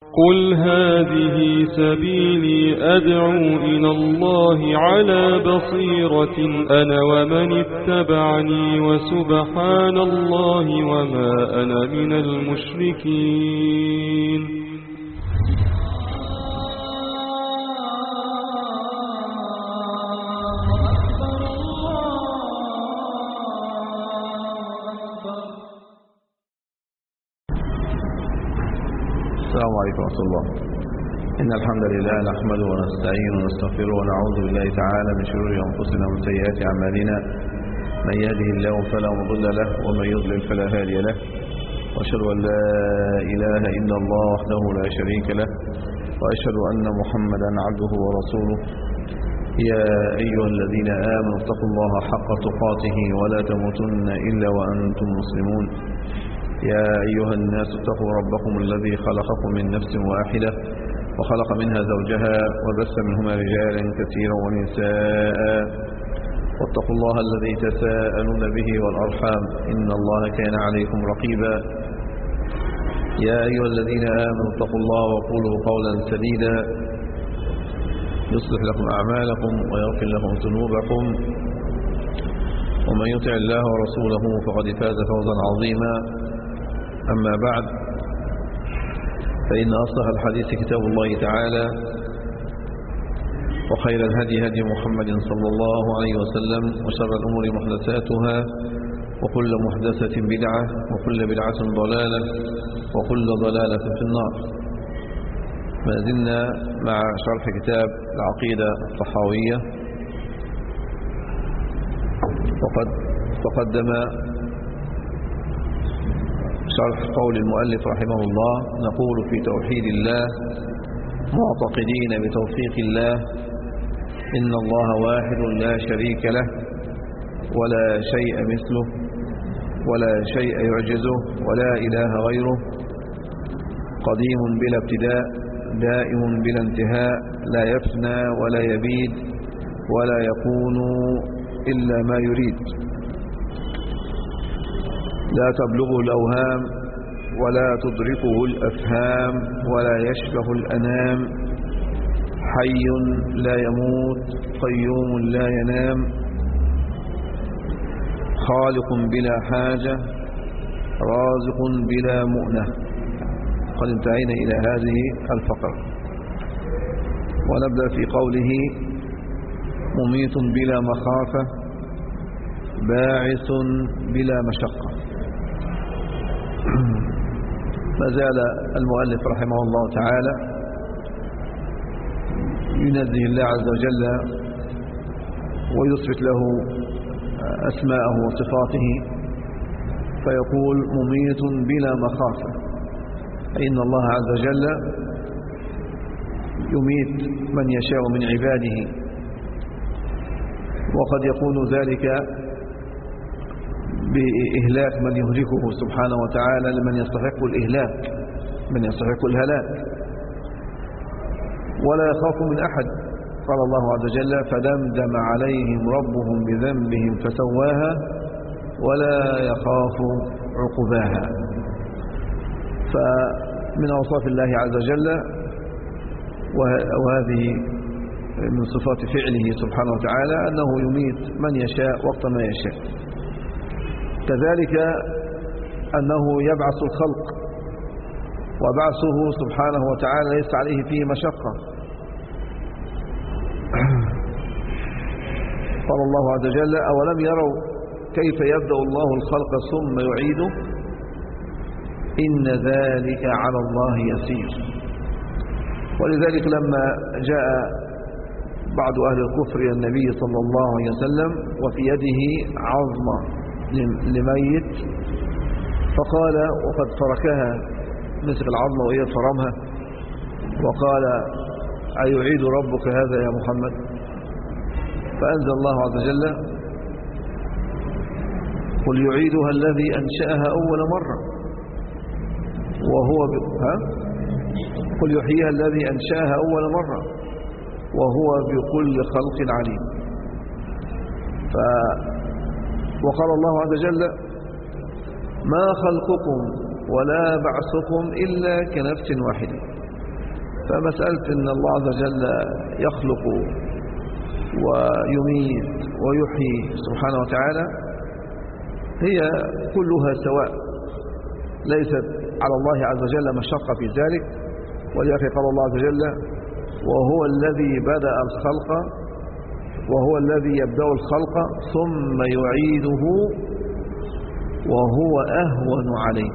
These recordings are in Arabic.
قل هذه سبيلي أدعو إلى الله على بصيرة أنا ومن اتبعني وسبحان الله وما أنا من المشركين. السلام عليكم ورحمة الله. إن الحمد لله نحمده ونستعينه ونستغفره ونعوذ بالله تعالى من شرور أنفسنا ومن سيئات أعمالنا. من يهده الله فلا مضل له ومن يضلل فلا هادي له، وأشهد أن لا إله إلا الله وحده لا شريك له، وأشهد أن محمدا عبده ورسوله. يا أيها الذين آمنوا اتقوا الله حق تقاته ولا تموتن إلا وأنتم مسلمون. يا أيها الناس اتقوا ربكم الذي خلقكم من نفس واحدة وخلق منها زوجها وبث منهما رجالا كثيرا ونساء، واتقوا الله الذي تساءلون به والأرحام إن الله كان عليكم رقيبا. يا أيها الذين آمنوا اتقوا الله وقولوا قولا سديدا يصلح لكم أعمالكم ويغفر لكم ذنوبكم، ومن يطع الله ورسوله فقد فاز فوزا عظيما. أما بعد، فإن أصدق الحديث كتاب الله تعالى، وخير الهدي هدي محمد صلى الله عليه وسلم، وشر الأمور محدثاتها، وكل محدثة بدعة، وكل بدعة ضلالة، وكل ضلالة في النار. ما زلنا مع شرح كتاب العقيدة الطحاوية، وقد تقدم شرح قول المؤلف رحمه الله. نقول في توحيد الله معتقدين بتوفيق الله إن الله واحد لا شريك له ولا شيء مثله ولا شيء يعجزه ولا إله غيره، قديم بلا ابتداء دائم بلا انتهاء، لا يفنى ولا يبيد ولا يكون إلا ما يريد، لا تبلغه الأوهام ولا تدركه الأفهام ولا يشبه الأنام، حي لا يموت قيوم لا ينام، خالق بلا حاجة رازق بلا مؤنة. قد انتهينا إلى هذه الفقرة، ونبدأ في قوله مميت بلا مخافة باعث بلا مشقة. ما زال المؤلف رحمه الله تعالى ينزه الله عز وجل ويثبت له أسماءه وصفاته، فيقول مميت بلا مخافة، إن الله عز وجل يميت من يشاء من عباده، وقد يكون ذلك بإهلاك من يهلكه سبحانه وتعالى لمن يستحق الإهلاك، من يستحق الهلاك، ولا يخاف من أحد. قال الله عز وجل فدمدم عليهم ربهم بذنبهم فسواها ولا يخاف عقباها. فمن أوصاف الله عز وجل، وهذه من صفات فعله سبحانه وتعالى، أنه يميت من يشاء وقت ما يشاء. كذلك أنه يبعث الخلق، وبعثه سبحانه وتعالى ليس عليه فيه مشقة. قال الله عز وجل أولم يروا كيف يبدأ الله الخلق ثم يعيده إن ذلك على الله يسير. ولذلك لما جاء بعض أهل الكفر إلى النبي صلى الله عليه وسلم وفي يده عظمة لميت، فقال وقد فركها، مسك العظمة وهي فرمها، وقال أيعيد ربك هذا يا محمد؟ فأنزل الله عز وجل قل يعيدها الذي أنشأها أول مرة وهو قل يحييها الذي أنشأها أول مرة وهو بكل خلق عليم. وقال الله عز وجل ما خلقكم ولا بعثكم إلا كنفس واحدة. فمسألة أن الله عز وجل يخلق ويميت ويحيي سبحانه وتعالى هي كلها سواء، ليست على الله عز وجل مشقة في ذلك. ولذلك قال الله عز وجل: وهو الذي بدأ الخلق وهو الذي يبدأ الخلق ثم يعيده وهو أهون عليه.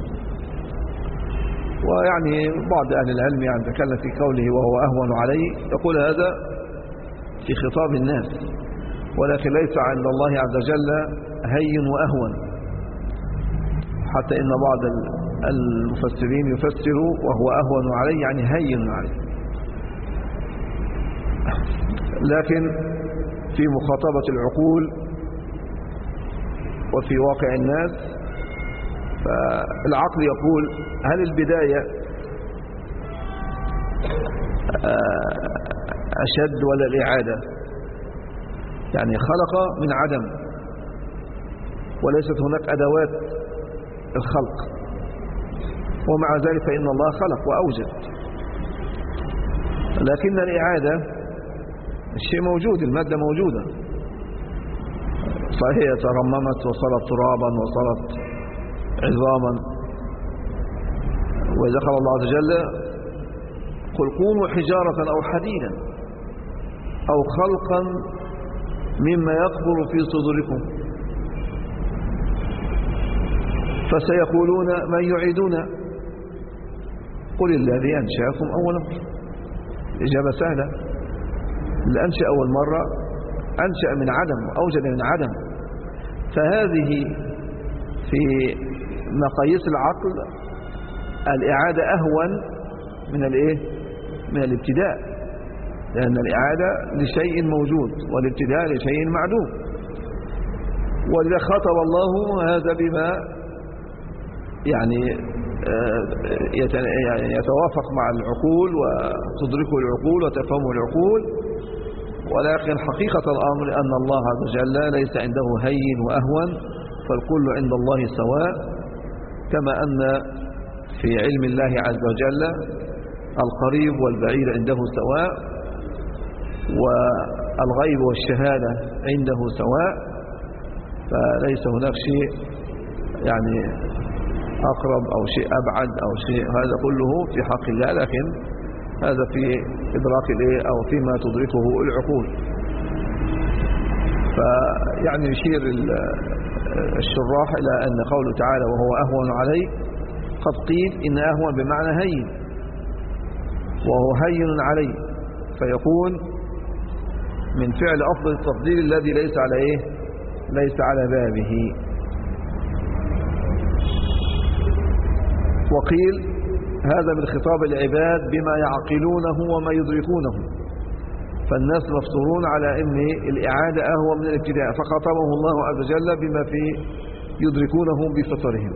ويعني بعض أهل العلم يعني تكلم في قوله وهو أهون عليه، يقول هذا في خطاب الناس، ولكن ليس عند الله عز وجل هين وأهون، حتى إن بعض المفسرين يفسروا وهو أهون عليه يعني هين عليه. لكن في مخاطبة العقول وفي واقع الناس، فالعقل يقول: هل البداية أشد ولا الإعادة؟ يعني خلق من عدم وليست هناك أدوات الخلق، ومع ذلك فإن الله خلق وأوجد. لكن الإعادة الشيء موجود، المادة موجودة، صحيح ترممت وصارت ترابا وصارت عظاما. وإذا قال الله عز وجل: قل كونوا حجارة أو حديدا أو خلقا مما يكبر في صدوركم فسيقولون من يعيدنا قل الذي أنشأكم أول مرة. الإجابة سهلة: اللي أنشأ أول مرة أنشأ من عدم وأوجد من عدم. فهذه في مقاييس العقل الإعادة أهون من من الابتداء، لأن الإعادة لشيء موجود والابتداء لشيء معدوم. ولذا خاطب الله هذا بما يعني يتوافق مع العقول وتدركه العقول وتفهمه العقول. ولكن حقيقة الأمر أن الله عز وجل ليس عنده هين وأهون، فالكل عند الله سواء، كما أن في علم الله عز وجل القريب والبعيد عنده سواء، والغيب والشهادة عنده سواء. فليس هناك شيء يعني أقرب أو شيء أبعد أو شيء، هذا كله في حق الله، لكن هذا في إدراك أو فيما تدركه العقول. فيعني يشير الشراح إلى أن قوله تعالى وهو أهون عليه قد قيل إن أهون بمعنى هين، وهو هين عليه، فيكون من فعل أفضل التفضيل الذي ليس على بابه. وقيل هذا من خطاب العباد بما يعقلونه وما يدركونه، فالناس مفطورون على أن الإعادة أهون من الابتداء، فخاطبهم الله عز وجل بما يدركونه بفطرهم.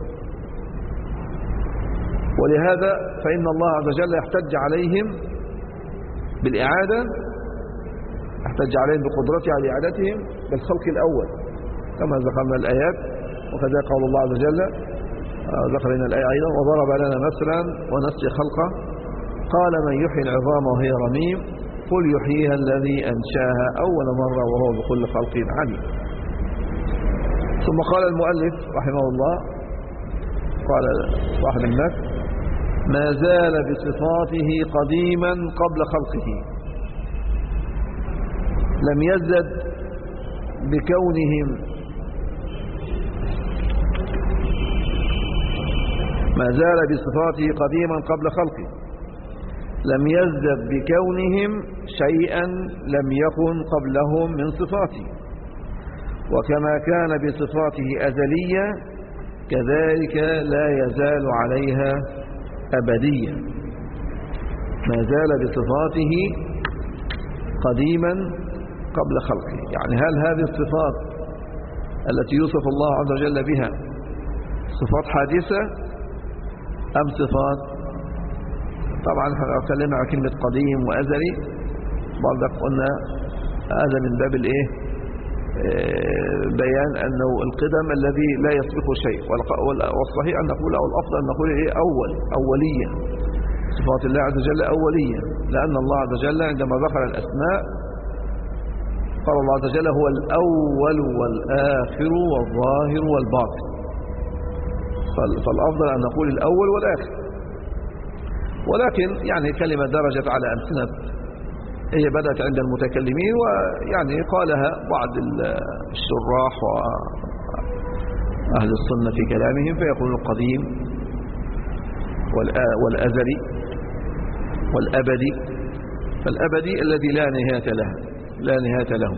ولهذا فإن الله عز وجل يحتج عليهم بالإعادة، يحتج عليهم بقدرته على إعادتهم بالخلق الأول كما ذكرنا الآيات. وكذا قال الله عز وجل ذكر لنا الآية أيضا: وضرب لنا مثلا ونسي خلقه قال من يحيي العظام وهي رميم قل يحييها الذي أنشاها أول مرة وهو بكل خلق عليم. ثم قال المؤلف رحمه الله، قال صاحب النكت: ما زال بصفاته قديما قبل خلقه لم يزد بكونهم ما زال بصفاته قديما قبل خلقه لم يزدد بكونهم شيئا لم يكن قبلهم من صفاته، وكما كان بصفاته أزلية كذلك لا يزال عليها أبديا. ما زال بصفاته قديما قبل خلقه، يعني هل هذه الصفات التي يوصف الله عز وجل بها صفات حادثة أم صفات؟ طبعا احنا اتكلمنا عن كلمة قديم وأزلي، برضك قلنا هذا من باب بيان أنه القدم الذي لا يسبقه شيء، والصحيح أن نقول أو الأفضل أن نقول أولية، صفات الله عز وجل أولية، لأن الله عز وجل عندما ذكر الأسماء قال الله عز وجل هو الأول والآخر والظاهر والباطن، فالأفضل أن نقول الأول والآخر. ولكن يعني كلمة درجت على ألسنة، هي بدأت عند المتكلمين ويعني قالها بعض الشراح وأهل السنة في كلامهم فيقولون القديم والأزلي والأبدي. فالأبدي الذي لا نهاية له،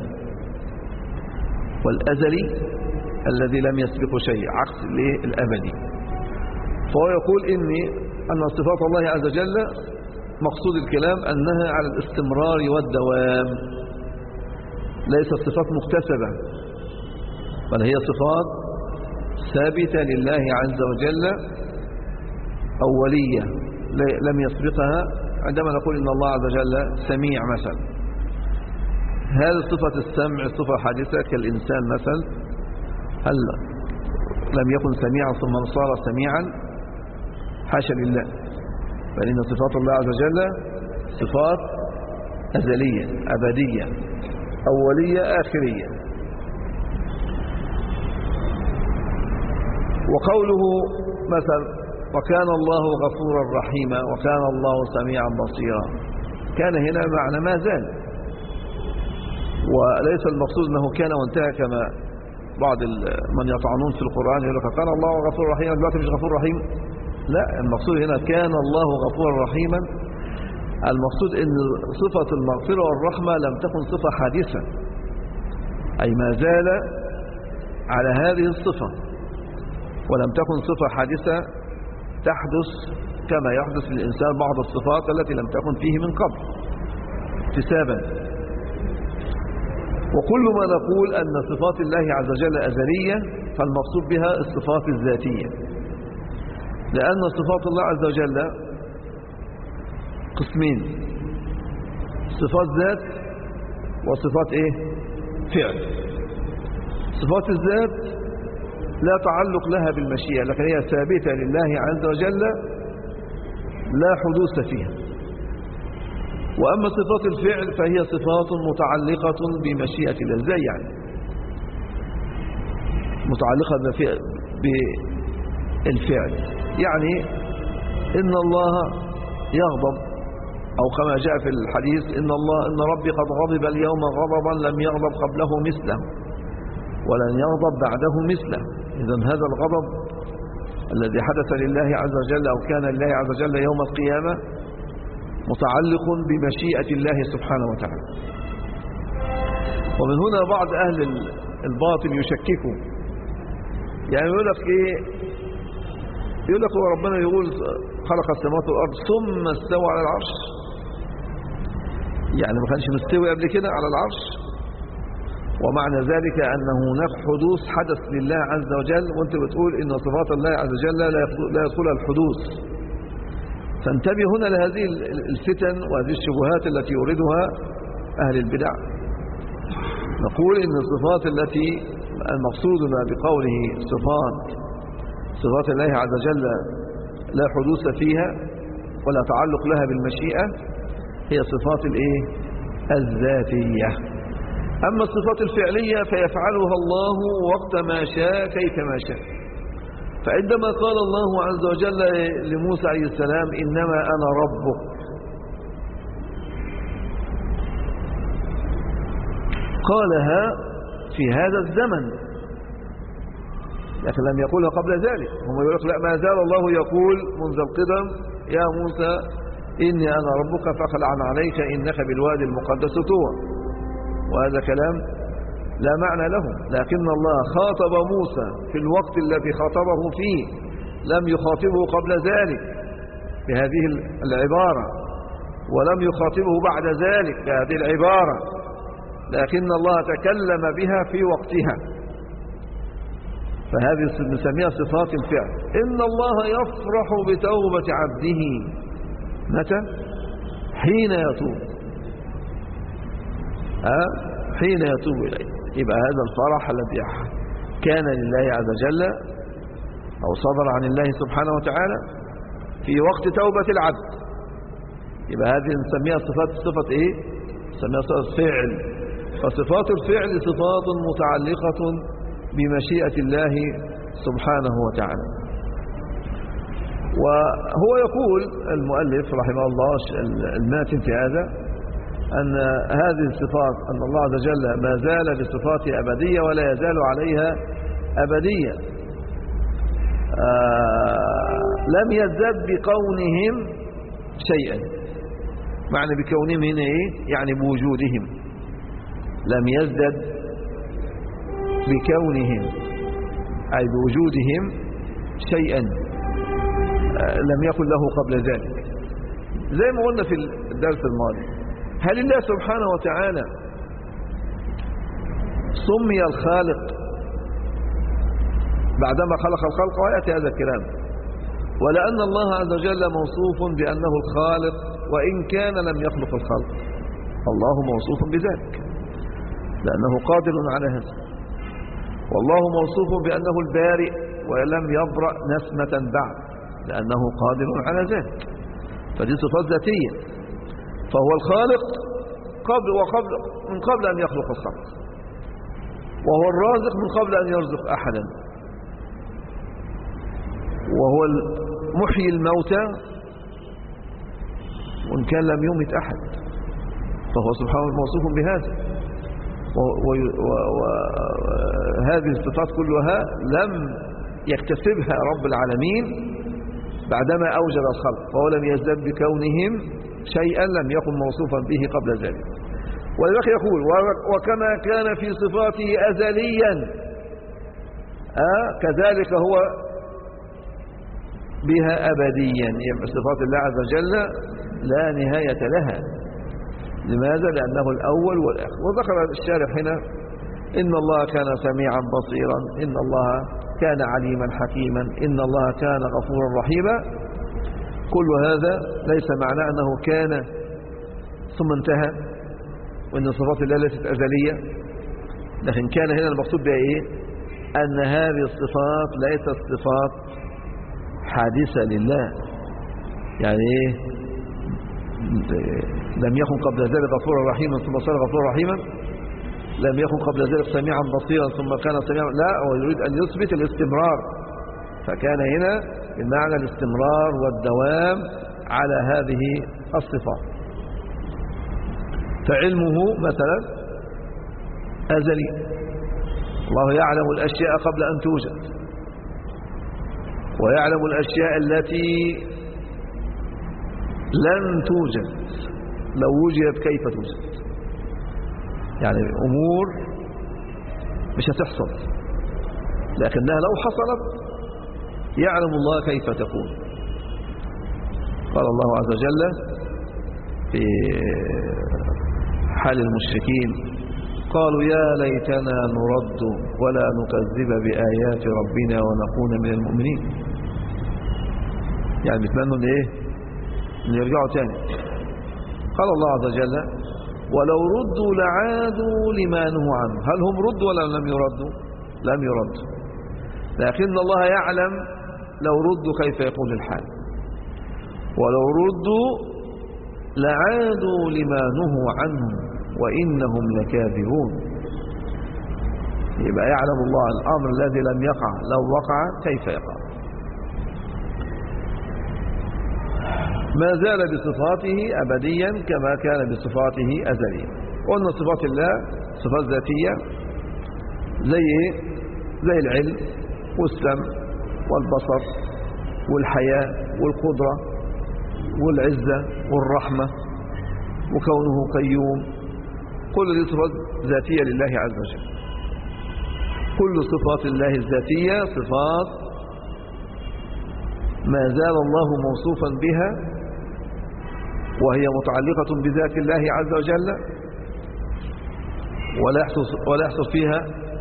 والأزلي الذي لم يسبق شيء عكس الأبدي. فهو يقول أن صفات الله عز وجل مقصود الكلام أنها على الاستمرار والدوام، ليست صفات مكتسبة، بل هي صفات ثابتة لله عز وجل أولية لم يسبقها. عندما نقول إن الله عز وجل سميع مثلا، هذه صفة السمع صفة حادثة كالإنسان مثلا، هل لم يكن سميعا ثم صار سميعا؟ حاشا لله، بل إن صفات الله عز وجل صفات أزلية أبدية أولية آخرية. وقوله مثلا وكان الله غفورا رحيما وكان الله سميعا بصيرا، كان هنا معنى ما زال، وليس المقصود أنه كان وانتهى كما بعض من يطعنون في القرآن يقول لك كان الله غفورا رحيما دلوقتي مش غفور رحيم. لا، المقصود هنا كان الله غفورا رحيما، المقصود ان صفة المغفرة والرحمة لم تكن صفة حادثة، أي ما زال على هذه الصفة، ولم تكن صفة حادثة تحدث كما يحدث للإنسان بعض الصفات التي لم تكن فيه من قبل اكتسابا. وكل ما نقول أن صفات الله عز وجل أزلية فالمقصود بها الصفات الذاتية، لأن صفات الله عز وجل قسمين، صفات ذات وصفات فعل. صفات الذات لا تعلق لها بالمشيئة، لكن هي ثابتة لله عز وجل لا حدوث فيها. وأما صفات الفعل فهي صفات متعلقة بمشيئة الله، ازاي يعني متعلقة بالفعل؟ يعني إن الله يغضب، أو كما جاء في الحديث إن ربي قد غضب اليوم غضبا لم يغضب قبله مثله ولن يغضب بعده مثله. إذن هذا الغضب الذي حدث لله عز وجل أو كان لله عز وجل يوم القيامة متعلق بمشيئة الله سبحانه وتعالى. ومن هنا بعض أهل الباطل يشككوا، يعني يقول لك يقول لك هو ربنا يقول خلق السماوات والأرض ثم استوى على العرش، يعني ما كانش مستوي قبل كده على العرش، ومعنى ذلك أن هناك حدوث حدث لله عز وجل، وانت بتقول إن صفات الله عز وجل لا يدخلها الحدوث. فانتبه هنا لهذه الفتن وهذه الشبهات التي يوردها أهل البدع. نقول إن الصفات التي المقصود بقوله صفات الله عز وجل لا حدوث فيها ولا تعلق لها بالمشيئة هي صفات الذاتية. أما الصفات الفعلية فيفعلها الله وقت ما شاء كيف ما شاء. فعندما قال الله عز وجل لموسى عليه السلام إنما أنا ربك، قالها في هذا الزمن، لكن لم يقولها قبل ذلك. هم يقول لك لا، ما زال الله يقول منذ القدم يا موسى إني أنا ربك فاخلع عليك إنك بالوادي المقدس طوى، وهذا كلام لا معنى له. لكن الله خاطب موسى في الوقت الذي خاطبه فيه، لم يخاطبه قبل ذلك بهذه العبارة، ولم يخاطبه بعد ذلك بهذه العبارة، لكن الله تكلم بها في وقتها. فهذه نسميها صفات الفعل. إن الله يفرح بتوبة عبده متى؟ حين يتوب، حين يتوب إليه. يبقى هذا الفرح الذي كان لله عز وجل أو صدر عن الله سبحانه وتعالى في وقت توبة العبد، يبقى هذه نسميها صفة إيه؟ نسميها صفة فعل. فصفات الفعل صفات متعلقة بمشيئة الله سبحانه وتعالى. وهو يقول المؤلف رحمه الله الماتن في هذا أن هذه الصفات أن الله عز وجل ما زال بصفاته أبدية ولا يزال عليها أبدية، لم يزدد بكونهم شيئا. معنى بكونهم هنا إيه؟ يعني بوجودهم. لم يزدد بكونهم أي بوجودهم شيئا لم يكن له قبل ذلك. زي ما قلنا في الدرس الماضي، هل الله سبحانه وتعالى سمي الخالق بعدما خلق الخلق؟ ويأتي هذا الكلام. ولأن الله عز وجل موصوف بأنه الخالق وإن كان لم يخلق الخلق، الله موصوف بذلك لأنه قادر على هذا. والله موصوف بأنه البارئ ولم يبرأ نسمة بعد لأنه قادر على ذلك. فدي صفات ذاتية. فهو الخالق من قبل أن يخلق الخلق، وهو الرازق من قبل أن يرزق أحدا، وهو محيي الموتى وإن كان لم يمت أحد. فهو سبحانه موصوف بهذا. وهذه الصفات كلها لم يكتسبها رب العالمين بعدما أوجد الخلق، فهو لم يزدد بكونهم شيئا لم يكن موصوفا به قبل ذلك. ولذلك يقول وكما كان في صفاته أزليا كذلك هو بها أبديا. يعني صفات الله عز وجل لا نهاية لها. لماذا؟ لأنه الأول والآخر. وذكر الشارح هنا إن الله كان سميعا بصيرا، إن الله كان عليما حكيما، إن الله كان غفورا رحيما. كل هذا ليس معناه أنه كان ثم انتهى وإن صفات الله ليست أزلية، لكن كان هنا المقصود بها إيه؟ أن هذه الصفات ليست صفات حادثة لله. يعني إيه؟ لم يكن قبل ذلك غفورا رحيما ثم صار غفورا رحيما، لم يكن قبل ذلك سميعا بصيرا ثم كان سميعا، لا، هو يريد أن يثبت الاستمرار. فكان هنا بمعنى الاستمرار والدوام على هذه الصفات. فعلمه مثلا أزلي، الله يعلم الأشياء قبل أن توجد، ويعلم الأشياء التي لن توجد لو وجدت كيف توجد. يعني أمور مش هتحصل لكنها لو حصلت يعلم الله كيف تكون. قال الله عز وجل في حال المشركين قالوا يا ليتنا نرد ولا نكذب بآيات ربنا ونكون من المؤمنين. يعني بيتمنوا ان ايه؟ ان يرجعوا تاني. قال الله عز وجل ولو ردوا لعادوا لما نهوا عنه. هل هم ردوا ولا لم يردوا؟ لم يردوا، لكن الله يعلم لو ردوا كيف يكون الحال. ولو ردوا لعادوا لما نهوا عنه وإنهم لكاذبون. يبقى يعلم الله الأمر الذي لم يقع لو وقع كيف يقع. ما زال بصفاته أبديا كما كان بصفاته أزليا. قلنا صفات الله صفات ذاتية زي العلم والسمع والبصر والحياة والقدرة والعزة والرحمة وكونه قيوم. كل دي صفات ذاتية لله عز وجل. كل صفات الله الذاتية صفات ما زال الله موصوفا بها وهي متعلقة بذات الله عز وجل، ولا يحصل فيها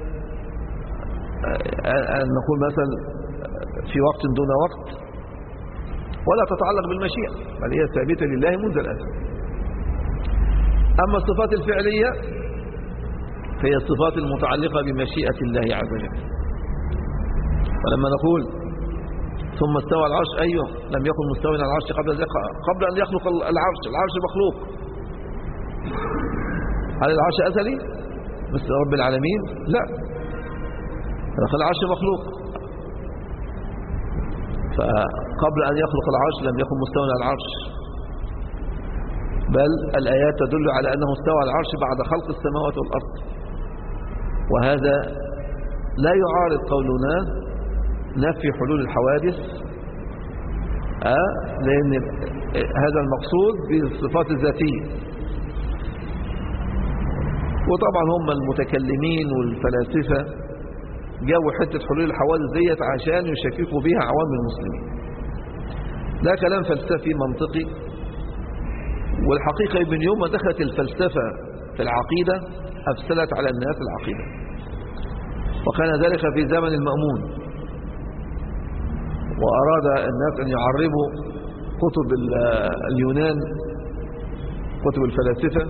أن نقول مثلا في وقت دون وقت، ولا تتعلق بالمشيئة، بل هي ثابتة لله منذ الأزل. أما الصفات الفعلية فهي الصفات المتعلقة بمشيئة الله عز وجل. ولما نقول ثم استوى على العرش. أيوه، لم يكن مستوى على العرش قبل أن يخلق العرش. العرش مخلوق. هل العرش أزلي مثل رب العالمين؟ لا، العرش مخلوق. فقبل أن يخلق العرش لم يكن مستوى على العرش، بل الآيات تدل على أنه استوى على العرش بعد خلق السماوات والأرض. وهذا لا يعارض قولنا نفي حلول الحوادث، لأن هذا المقصود بالصفات الذاتية. وطبعا هم المتكلمين والفلاسفة جابوا حتة حلول الحوادث ديت عشان يشككوا بها عوام المسلمين. ده كلام فلسفي منطقي، والحقيقة من يوم ما دخلت الفلسفة في العقيدة أفسدت على الناس العقيدة، وكان ذلك في زمن المأمون، وأراد الناس أن يعربوا كتب اليونان، كتب الفلاسفة،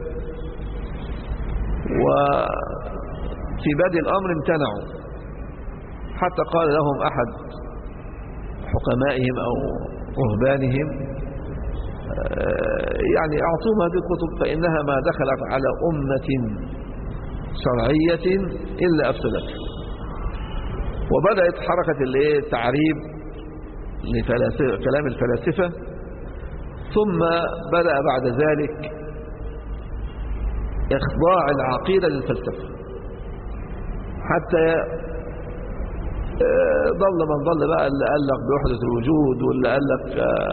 وفي بدء الأمر امتنعوا، حتى قال لهم أحد حكمائهم أو رهبانهم يعني أعطوهم هذه الكتب فإنها ما دخلت على أمة شرعية إلا أفسدتها. وبدأت حركة التعريب لكلام الفلاسفة، ثم بدأ بعد ذلك إخضاع العقيدة للفلسفة، حتى ضل من ضل بقى، اللي قال لك بوحدة الوجود، واللي قال لك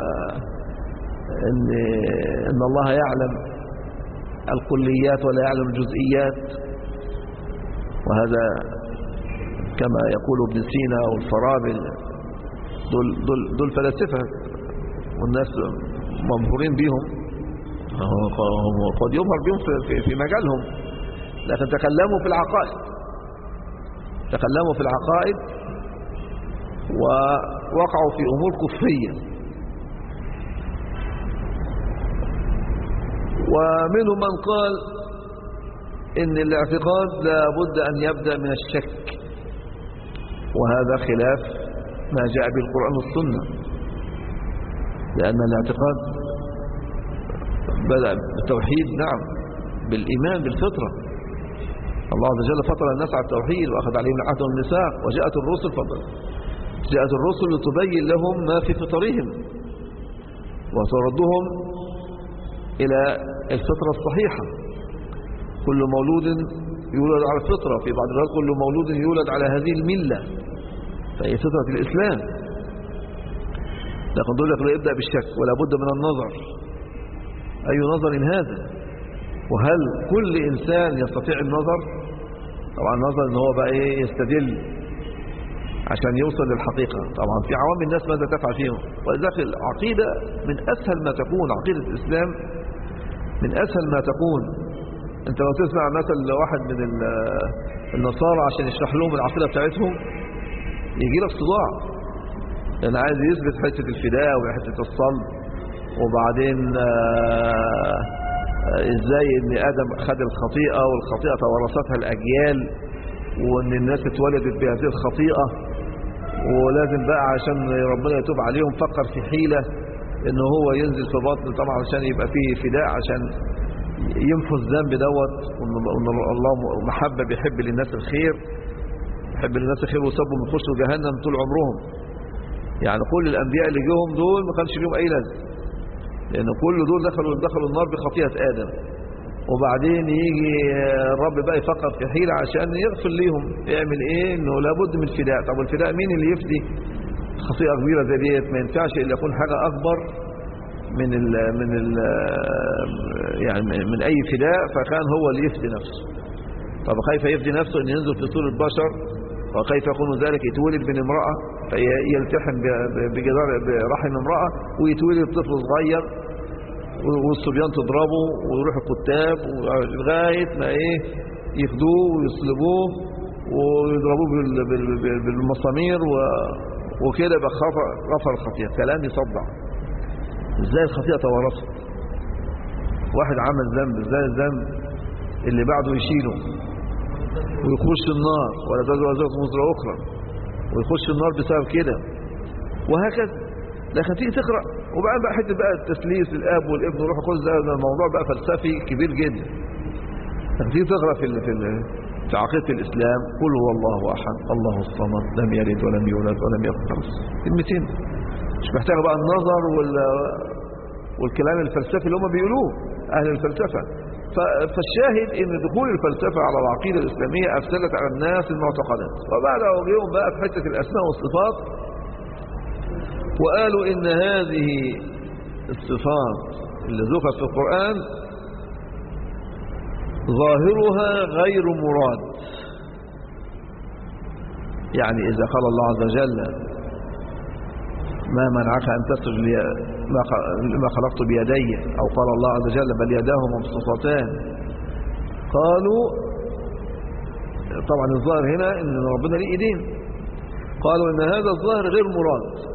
إن الله يعلم الكليات ولا يعلم الجزئيات. وهذا كما يقول ابن سينا والفارابي، دول فلاسفة والناس مبهورين بهم، قد يظهر بهم في مجالهم، لكن تكلموا في العقائد ووقعوا في أمور كفرية. ومنهم من قال إن الاعتقاد لا بد أن يبدأ من الشك، وهذا خلاف ما جاء به القرآن والسنة، لأن الاعتقاد بدأ بالتوحيد، نعم، بالإيمان بالفطرة. الله عز وجل فطر الناس على التوحيد وأخذ عليهم العهد والميثاق، وجاءت الرسل لتبين لهم ما في فطرهم وتردهم إلى الفطرة الصحيحة. كل مولود يولد على الفطرة، في بعض الروايات كل مولود يولد على هذه الملة، فهي فطرة الإسلام. لكن دول لا يبدأ بالشك ولا بد من النظر. أي نظر هذا؟ وهل كل إنسان يستطيع النظر؟ طبعا النظر إن هو بقى يستدل عشان يوصل للحقيقة. طبعا في عوام الناس ماذا تفعل فيهم؟ ولذلك العقيدة من أسهل ما تكون، عقيدة الإسلام من أسهل ما تكون. أنت لو تسمع مثل واحد من النصارى عشان يشرح لهم العقيدة بتاعتهم يجي لك صداع، لأن عايز يثبت حتة الفداء وحتة الصلب، وبعدين ازاي ان آدم خد الخطيئة والخطيئة تورثتها الأجيال، وان الناس اتولدت بهذه الخطيئة، ولازم بقى عشان ربنا يتوب عليهم فكر في حيلة ان هو ينزل في بطن طبعا عشان يبقى فيه فداء، عشان ينفذ الذنب دوت. وان الله محبة بيحب للناس الخير، يحب للناس الخير، وسبوا من يخشوا جهنم طول عمرهم. يعني كل الأنبياء اللي جوهم دول ما كانش لهم أي لازمة، لأن كل دول دخلوا النار بخطيئة آدم. وبعدين يجي الرب بقى يفكر في حيلة عشان يغفر ليهم، يعمل ايه؟ انه لابد من الفداء. طب الفداء مين اللي يفدي خطيئة كبيرة زي ديت؟ ما ينفعش الا يكون حاجة اكبر يعني من اي فداء، فكان هو اللي يفدي نفسه. طب كيف يفدي نفسه؟ ان ينزل في صورة بشر، وكيف يكون ذلك؟ يتولد من امرأة فيلتحم بجدار برحم امرأة، ويتولد طفل صغير، والصبيان تضربه ويروح الكتاب لغاية ما يفدوه ويصلبوه ويضربوه بالمسامير، وكده يبقى غفر الخطيئة. كلام يصدع. ازاي الخطيئة تورثت؟ واحد عمل ذنب، ازاي الذنب اللي بعده يشيله ويخش النار؟ ولا تزر وزرة وزر أخرى، ويخش النار بسبب كده. وهكذا. لكن تيجي تقرأ وبعدين بقى حته بقى التثليث الاب والابن والروح القدس، ده الموضوع بقى فلسفي كبير جدا. لكن تيجي تقرأ في عقيدة الإسلام قل هو الله أحد الله الصمد لم يلد ولم يولد ولم يكن له كفوا أحد، كلمتين مش محتاجة بقى النظر والكلام الفلسفي اللي هم بيقولوه أهل الفلسفة. فالشاهد ان دخول الفلسفة على العقيدة الإسلامية أفسدت على الناس المعتقدات. وبعد وجههم بقى في حتة الأسماء والصفات، وقالوا ان هذه الصفات اللي ذكرت في القرآن ظاهرها غير مراد. يعني إذا قال الله عز وجل ما منعك أن تسجد لما خلقت بيدي، أو قال الله عز وجل بل يداه مبسوطتان، قالوا طبعا الظاهر هنا ان ربنا ليه ايدين، قالوا ان هذا الظاهر غير مراد.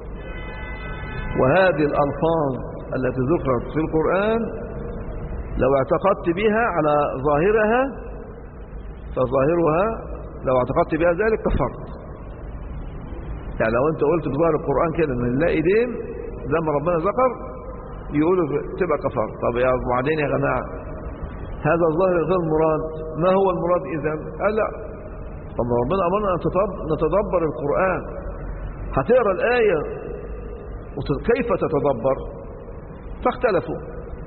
وهذه الألفاظ التي ذكرت في القرآن لو اعتقدت بها على ظاهرها فظاهرها لو اعتقدت بها ذلك كفرت. يعني لو انت قلت بظاهر القرآن كده ان لا ايدين زي ما ربنا ذكر يقولوا تبقى كفرت. طب يا بعدين يا جماعه هذا الظاهر غير مراد، ما هو المراد اذا؟ قال لا، طب ربنا امرنا ان نتدبر القرآن. هتقرا الآية كيف تتدبر؟ فاختلفوا.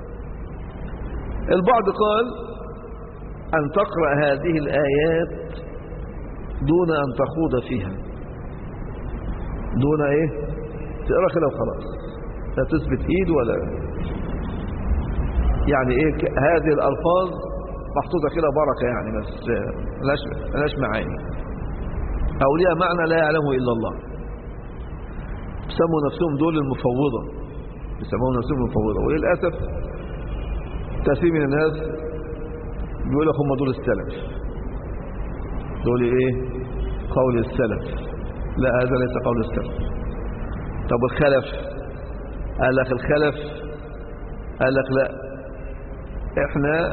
البعض قال أن تقرأ هذه الآيات دون أن تخوض فيها، دون ايه؟ تقرأ كده وخلاص، لا تثبت ايد ولا يعني ايه. هذه الألفاظ محطوطة كده بركة يعني، بس ملاش معاني او ليها معنى لا يعلمه الا الله. بيسموا نفسهم دول المفوضة، بيسموا نفسهم المفوضة. وللأسف كثير من الناس بيقول لك هم دول السلف، دول ايه؟ قول السلف. لا، هذا ليس قول السلف. طب الخلف؟ قال لك الخلف قال لك لا، احنا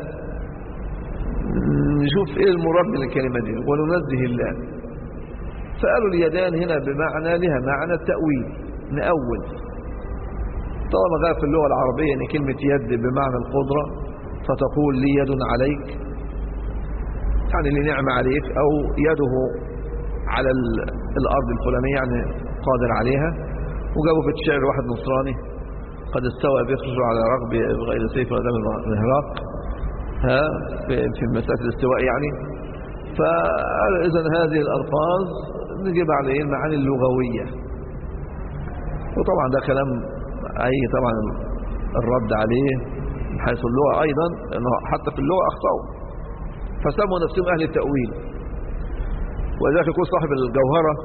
نشوف ايه المراد من الكلمة دي وننزه الله. فقالوا اليدان هنا بمعنى لها معنى التأويل، نأول. طالما جاء في اللغة العربية ان كلمة يد بمعنى القدرة، فتقول لي يد عليك، يعني اللي نعم عليك، او يده على الأرض الفلانية يعني قادر عليها. وجابوا في الشعر واحد نصراني قد استوى بيخرج على رغب بغير سيف ولا دم الهراق، في مسألة الاستواء يعني. فقالوا إذن هذه الألفاظ نجيب عليه المعاني اللغوية. وطبعا ده كلام أي طبعا الرد عليه من حيث اللغة أيضا، لأنه حتى في اللغة أخطأوا فسموا نفسهم أهل التأويل. ولذلك يقول صاحب الجوهرة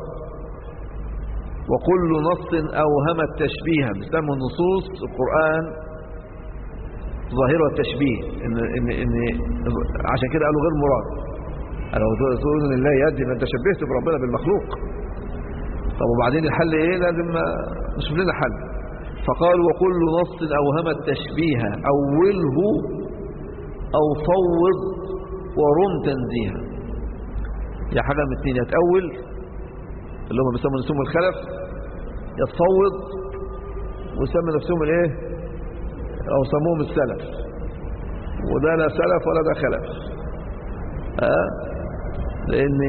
وكل نص أوهم التشبيه، بيسموا النصوص القرآن ظاهرة التشبيه، إن عشان كده قالوا غير مراد. قالوا تقولون ان الله يد، ما انت شبهت بربنا بالمخلوق. طب وبعدين الحل ايه؟ لازم نشوف لنا حل. فقالوا وكل نص أوهم التشبيه أوله أو فوض ورم تنزيها. يا حاجة من اثنين، يتأول اللي هم بيسموا نفسهم الخلف، يتفوض ويسموا نفسهم الايه او سموهم السلف. وده لا سلف ولا ده خلف، لان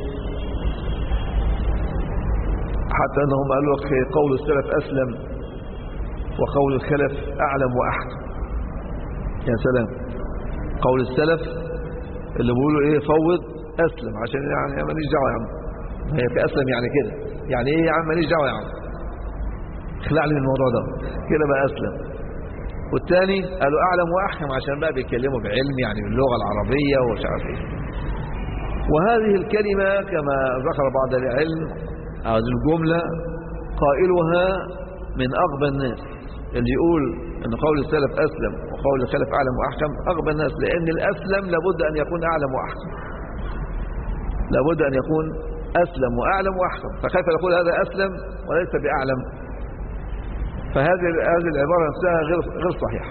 حتى انهم قالوا لك قول السلف اسلم وقول الخلف اعلم واحكم. يا سلام، قول السلف اللي بيقولوا ايه فوض اسلم، عشان يعني ماليش دعوه يا عم، هي كاسلم يعني كده، يعني ايه يا عم ماليش دعوه يا عم، اخلع لي من الموضوع ده كده بقى اسلم. والثاني قالوا اعلم واحكم، عشان بقى بيتكلموا بعلم يعني باللغه العربيه ومش عارف ايه. وهذه الكلمه كما ذكر بعض العلم، هذه الجمله قائلها من اغبى الناس، اللي يقول ان قول السلف اسلم وقول الخلف اعلم واحكم اغبى الناس، لان الاسلم لابد ان يكون اعلم واحكم، لابد ان يكون اسلم واعلم واحكم. فكيف يقول هذا اسلم وليس باعلم؟ فهذه العباره نفسها غير صحيحه.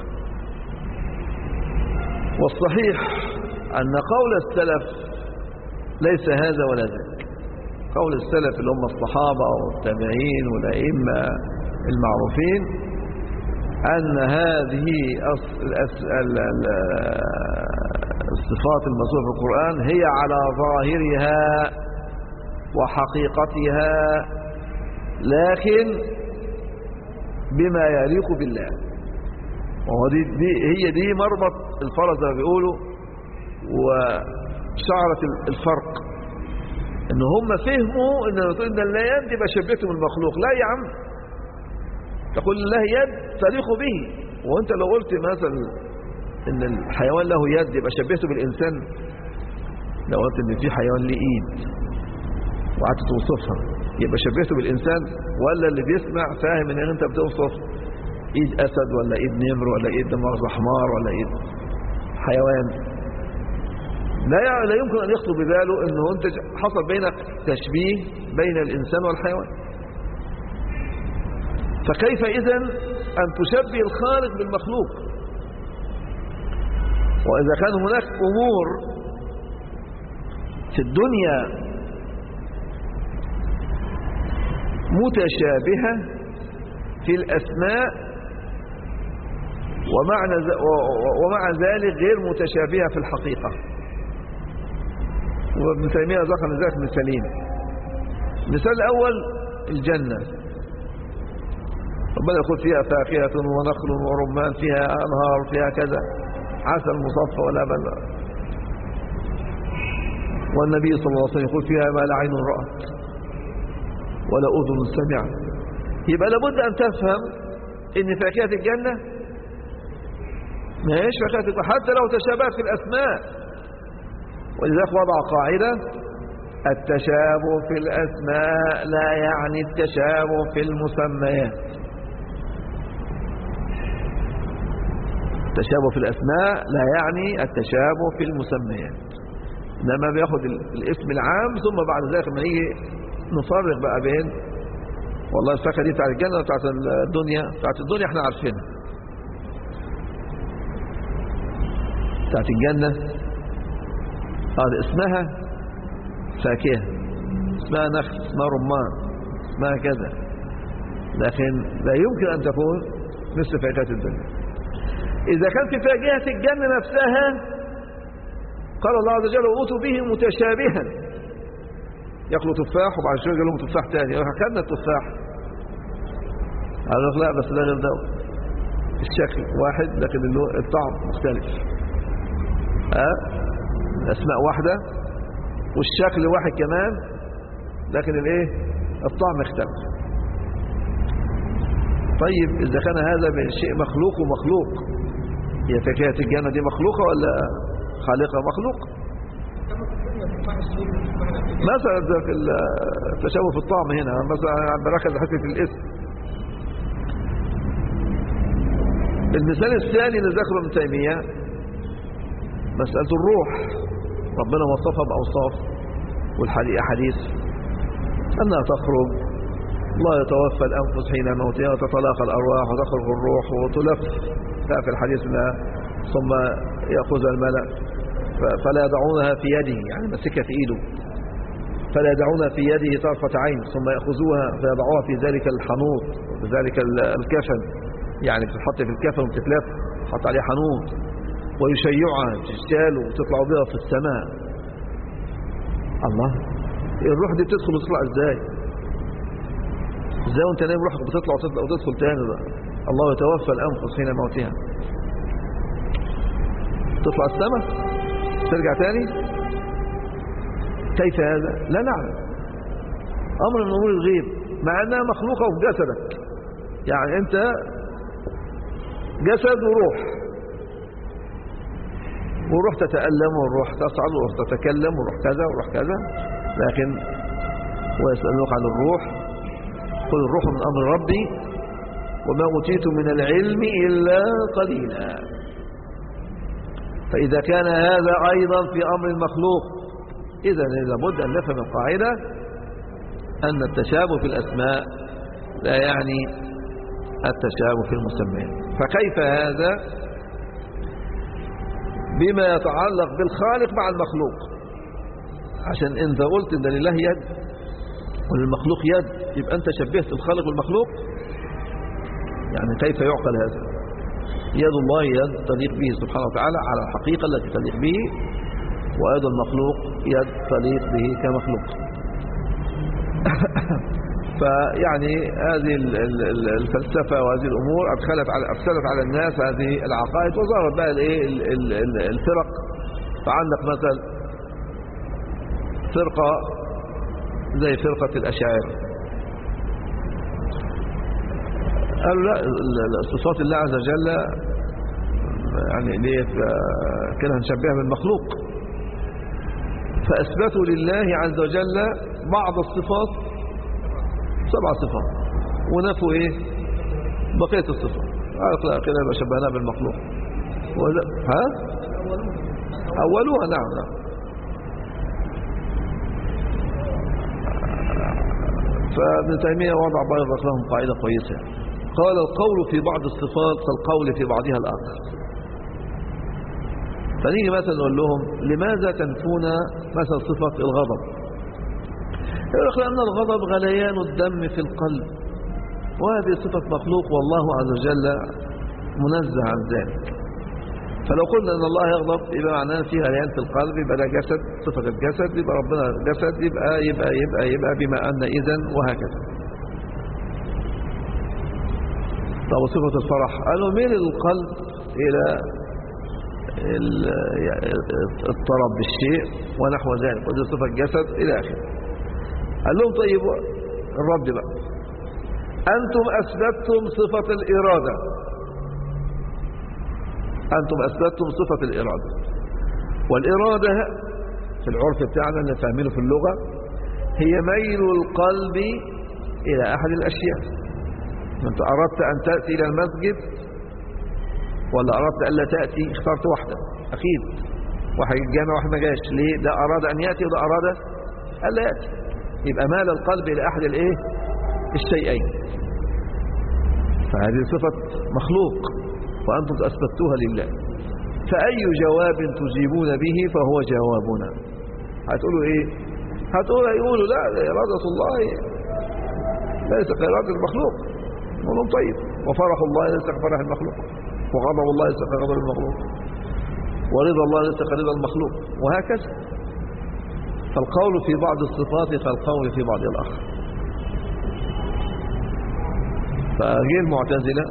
والصحيح ان قول السلف ليس هذا ولا ذاك، قول السلف اللي هم الصحابة والتابعين والأئمة المعروفين أن هذه الصفات المذكورة في القرآن هي على ظاهرها وحقيقتها، لكن بما يليق بالله. وهو دي مربط الفرس زي ما بيقولوا وشعرة الفرق، ان هم فهموا ان الله يد يبقى شبهته بالمخلوق. لا يا عم، تقول الله يد تليق به. وانت لو قلت مثلا ان الحيوان له يد يبقى شبهته بالانسان، لو قلت ان في حيوان له ايد وقعدت توصفها يبقى شبهته بالانسان، ولا اللي بيسمع فاهم ان انت بتوصف ايد اسد ولا ايد نمر ولا ايد حمار ولا ايد حيوان؟ لا يمكن ان يخطر بباله انه انت حصل بينك تشبيه بين الانسان والحيوان. فكيف اذن ان تشبه الخالق بالمخلوق؟ واذا كان هناك امور في الدنيا متشابهة في الأسماء ومع ذلك غير متشابهة في الحقيقة. وابن تيمية ذكر ذلك مثالين. المثال الأول الجنة، ربنا يقول فيها فاكهة ونخل ورمان، فيها أنهار، فيها كذا، عسل مصفى ولا بل. والنبي صلى الله عليه وسلم يقول فيها ما لا عين رأت ولا أذن سمعت. يبقى لابد أن تفهم إن فاكهة الجنة ما هيش فاكهة الجنة حتى لو تشابهت في الأسماء. ولذلك وضع قاعدة: التشابه في الأسماء لا يعني التشابه في المسميات. التشابه في الأسماء لا يعني التشابه في المسميات، إنما بياخد الاسم العام ثم بعد ذلك لما نيجي نفرق بقى بين والله الفاكهة دي بتاعت الجنة وبتاعت الدنيا. بتاعت الدنيا احنا عارفينها، بتاعت الجنة اسمها فاكهة، اسمها نخل، اسمها رمان، اسمها كذا، لكن لا يمكن أن تكون مثل فاكهة الدنيا. إذا كان في فاكهة الجنة نفسها قال الله عز وجل: وأوتوا به متشابها. يأكلوا تفاح وبعد شوية يقول لهم تفاح تاني، أكلنا التفاح. قالوا لك لا بس ده غير ده، الشكل واحد لكن الطعم مختلف. الأسماء واحدة والشكل واحد كمان، لكن الطعم اختلف. طيب إذا كان هذا شيء مخلوق ومخلوق، هي فاكهة الجنة دي مخلوقة ولا خالقة؟ مخلوق. مثلا في التشابه في الطعم هنا مثلا بركز حتى في الاسم. المثال الثاني اللي ذكره ابن تيمية مسألة الروح، ربنا وصفها بأوصاف والحديث أنها تخرج، الله يتوفى الأنفس حين موتها وتتلاقى الأرواح وتخرج الروح وتلف في الحديث ثم يأخذ الملك فلا يضعونها في يده، يعني مسكها في إيده، فلا يدعونها في يده طرفة عين، ثم يأخذوها فيضعوها في ذلك الحنوط وذلك الكفن، يعني بتتحط في الكفن وبتتلف تحط عليه حنوط ويشيعها تشتال وتطلع بها في السماء. الله، الروح دي بتدخل وتطلع ازاي وانت نايم روحك بتطلع وتدخل تاني بقى. الله يتوفى الأنفس حين موتها، تطلع السماء ترجع تاني. كيف هذا؟ لا نعلم، أمر من أمور الغيب، مع أنها مخلوقة في جسدك. يعني أنت جسد وروح، والروح تتألم والروح تصعد والروح تتكلم والروح كذا والروح كذا، لكن ويسألونك عن الروح قل الروح من أمر ربي وما أوتيت من العلم إلا قليلا. فإذا كان هذا أيضا في أمر المخلوق، إذا لابد أن نفهم القاعدة أن التشابه في الأسماء لا يعني التشابه في المسميات. فكيف هذا بما يتعلق بالخالق مع المخلوق؟ عشان انت قلت ان لله يد وللمخلوق يد، يبقى أنت شبهت الخالق بالمخلوق. يعني كيف يعقل هذا؟ يد الله يد تليق به سبحانه وتعالى على الحقيقة التي تليق به، ويد المخلوق يد تليق به كمخلوق. فيعني هذه الفلسفة وهذه الأمور أفسدت على الناس هذه العقائد، وظهرت بقى الفرق. فعندك مثلا فرقة زي فرقة الأشاعرة، قالوا لا، صفات الله عز وجل يعني ليه كده هنشبهها بالمخلوق، فأثبتوا لله عز وجل بعض الصفات 7 صفات، ونفوا ايه بقية الصفات. لا كده يبقى شبهناها بالمخلوق. ها أولوها نعم. فابن تيمية وضع بيض لهم قاعدة كويسة، قال القول في بعض الصفات كالقول في بعضها الآخر. فنيجي مثلا نقول لهم لماذا تنفون مثلا صفة الغضب؟ يقول لأن الغضب غليان الدم في القلب، وهذه صفة مخلوق والله عز وجل منزه عن ذلك. فلو قلنا أن الله يغضب يبقى معناه فيه غليان في القلب، يبقى ده جسد، صفة الجسد، يبقى ربنا جسد، يبقى بما أن إذن، وهكذا. طب صفة الفرح قالوا ميل القلب إلى الطرب بالشيء ونحو ذلك، ودي صفة الجسد إلى آخره. قال لهم طيب الرد بقى، أنتم أثبتتم صفة الإرادة، أنتم أثبتتم صفة الإرادة، والإرادة في العرف بتاعنا اللي فاهمينه في اللغة هي ميل القلب إلى أحد الأشياء. أنت أردت أن تأتي إلى المسجد ولا أردت ألا تأتي؟ اخترت واحدة أكيد، واحد الجامع واحد ما جاش. ليه؟ ده أراد أن يأتي وده أراد ألا يأتي، يبقى مال القلب إلى أحد الإيه؟ الشيئين. فهذه صفة مخلوق وأنتم أثبتوها لله، فأي جواب تجيبون به فهو جوابنا. هتقولوا إيه؟ هيقولوا لا، إرادة الله ليس كإرادة المخلوق. نقولون طيب، وفرح الله ليس كفرح المخلوق، وغضب الله ليس كغضب المخلوق، ورضا الله ليس كرضا المخلوق، وهكذا. فالقول في بعض الصفات كالقول في بعض الآخر. فجه المعتزلة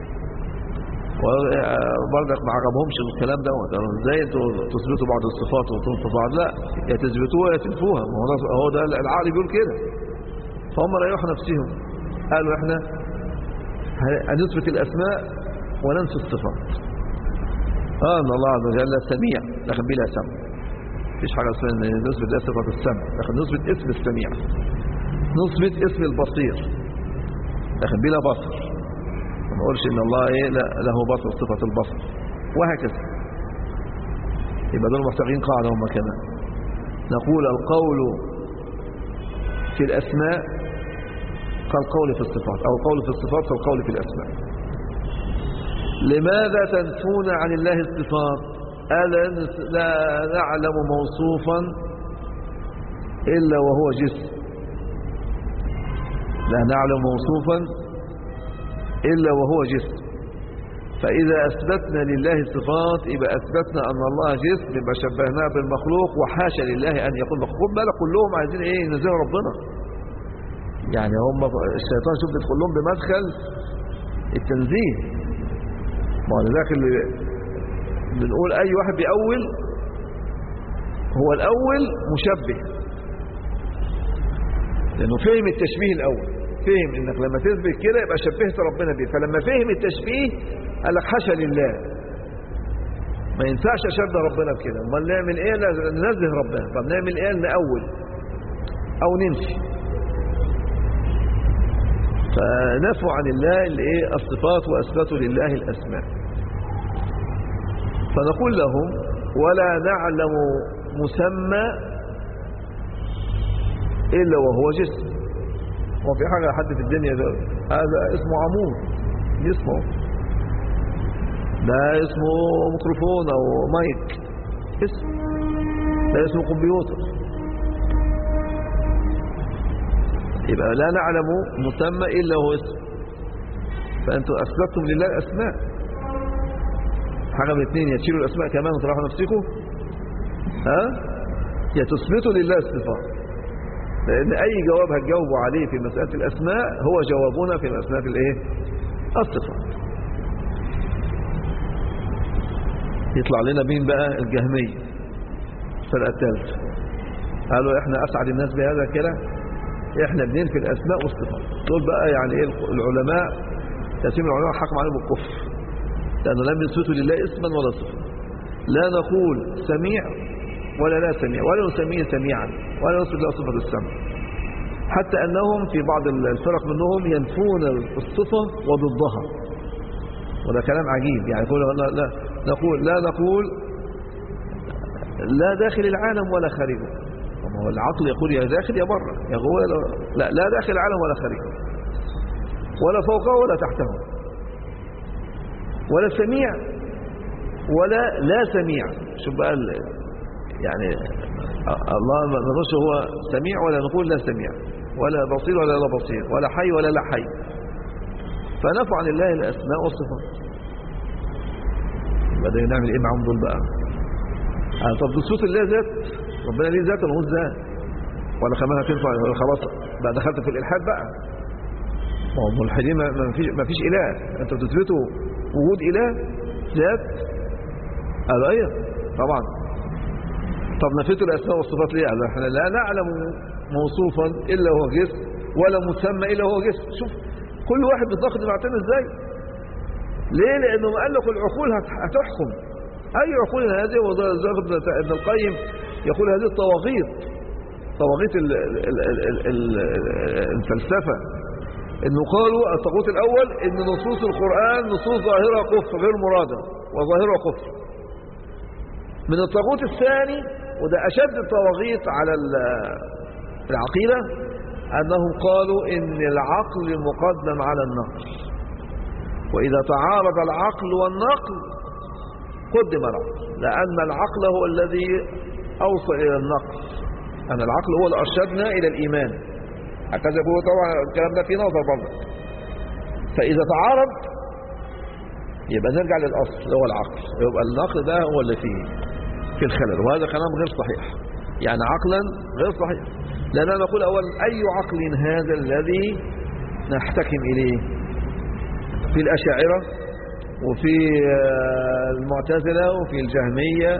وبرضك ما عجبهمش الكلام ده، قالوا ازاي انتوا تثبتوا بعض الصفات وتنفوا بعض؟ لا، يا تثبتوها يا تنفوها، هو ده العقل بيقول كده. فهم ريحوا نفسهم، قالوا احنا هنثبت الاسماء وننسى الصفات. ان الله عز وجل سميع لكن بلا سمع، مفيش حاجه اسمها نثبت صفه السمع، لكن نثبت اسم السميع، نثبت اسم البصير لكن بلا بصر. ما نقولش ان الله لا له بصر، صفه البصر، وهكذا. يبقى دول محتاجين قاعده هم كمان. نقول القول في الاسماء كالقول في الصفات، او القول في الصفات كالقول في الاسماء. لماذا تنفون عن الله الصفات؟ ألا لا نعلم موصوفا إلا وهو جسم، لا نعلم موصوفا إلا وهو جسم. فإذا أثبتنا لله الصفات يبقى أثبتنا أن الله جسم، يبقى شبهناه بالمخلوق، وحاشا لله أن يكون مخلوق. بالك كلهم عايزين إيه؟ ينزلوا ربنا. يعني هم الشيطان شوف بيدخل لهم بمدخل التنزيه. ما هو ذاك اللي بنقول أي واحد بيأول هو الأول مشبه، لأنه فهم التشبيه الأول، فهم إنك لما تثبت كده يبقى شبهت ربنا بيه. فلما فهم التشبيه قال لك حاشا لله، ما ينفعش أشبه ربنا بكده. امال نعمل إيه؟ ننزه ربنا. طب نعمل إيه؟ نأول أو ننفي. فنفوا عن الله الصفات وأثبتوا لله الأسماء. فنقول لهم ولا نعلم مسمى إلا وهو جسم. وفي حاجة حد في الدنيا ده هذا اسمه عمود، اسمه ده اسمه ميكروفون أو مايك، اسم ده اسمه كمبيوتر. يبقى لا نعلم مسمى إلا هو اسم. فأنتم أثبتتم لله الأسماء، حاجة من الاثنين، يا تشيلوا الأسماء كمان وتروحوا نفسكم، يا تثبتوا لله الصفات. لأن أي جواب هتجاوبوا عليه في مسألة الأسماء هو جوابنا في مسألة الإيه؟ الصفات. يطلع لنا مين بقى؟ الجهمية الفرقة الثالثة، قالوا احنا أسعد الناس بهذا الكلام، احنا بننفي الأسماء والصفات. دول بقى يعني ايه العلماء، تسميم العلماء حكم عليهم بالكفر، لأنه لم يثبتوا لله اسما ولا صفة. لا نقول سميع ولا لا سميع، ولا نسميه سميعا، ولا نثبت له صفة السمع، حتى أنهم في بعض الفرق منهم ينفون الصفة وضدها، وده كلام عجيب. يعني نقول لا داخل العالم ولا خارجه. هو العقل يقول يا داخل يا بره، يا جوه لا داخل العالم ولا خارجه، ولا فوقه ولا تحته، ولا سميع ولا لا سميع. شوف بقى يعني الله ما نقولش هو سميع ولا نقول لا سميع، ولا بصير ولا لا بصير، ولا حي ولا لا حي. فنفع عن الله الأسماء والصفات. بدأنا نعمل ايه معهم دول بقى؟ طب صوت الله ذات، ربنا ليه ذات ولا مش ذات؟ ولا كمان هتنفع خلاص بقى دخلت في الإلحاد بقى. ما هو الملحدين ما فيش إله، انتوا بتثبتوا وجود إله ذات. قالوا ايه طبعا. طب نفيتوا الأسماء والصفات ليه؟ قالوا احنا لا نعلم موصوفا إلا هو جسم، ولا مسمى إلا هو جسم. شوف كل واحد بيتاخد معتنا ازاي. ليه؟ لأنه قال لك العقول هتحكم. أي عقول هذه؟ ابن القيم يقول هذه الطواغيت، طواغيت الفلسفة. إنه قالوا الطاغوت الأول إن نصوص القرآن نصوص ظاهرة كفر غير مرادة، وظاهرة كفر. من الطاغوت الثاني، وده أشد الطواغيت على العقيدة، أنهم قالوا إن العقل مقدم على النقل، وإذا تعارض العقل والنقل قدم العقل، لأن العقل هو الذي أوصل إلى النقل، أن العقل هو اللي أرشدنا إلى الإيمان. هكذا يقول طبعا الكلام ده في نظر برضه. فإذا تعارض يبقى نرجع للأصل اللي هو العقل، يبقى النقل ده هو اللي في الخلل، وهذا كلام غير صحيح، يعني عقلا غير صحيح. لأننا نقول أولا أي عقل هذا الذي نحتكم إليه؟ في الأشاعرة وفي المعتزلة وفي الجهمية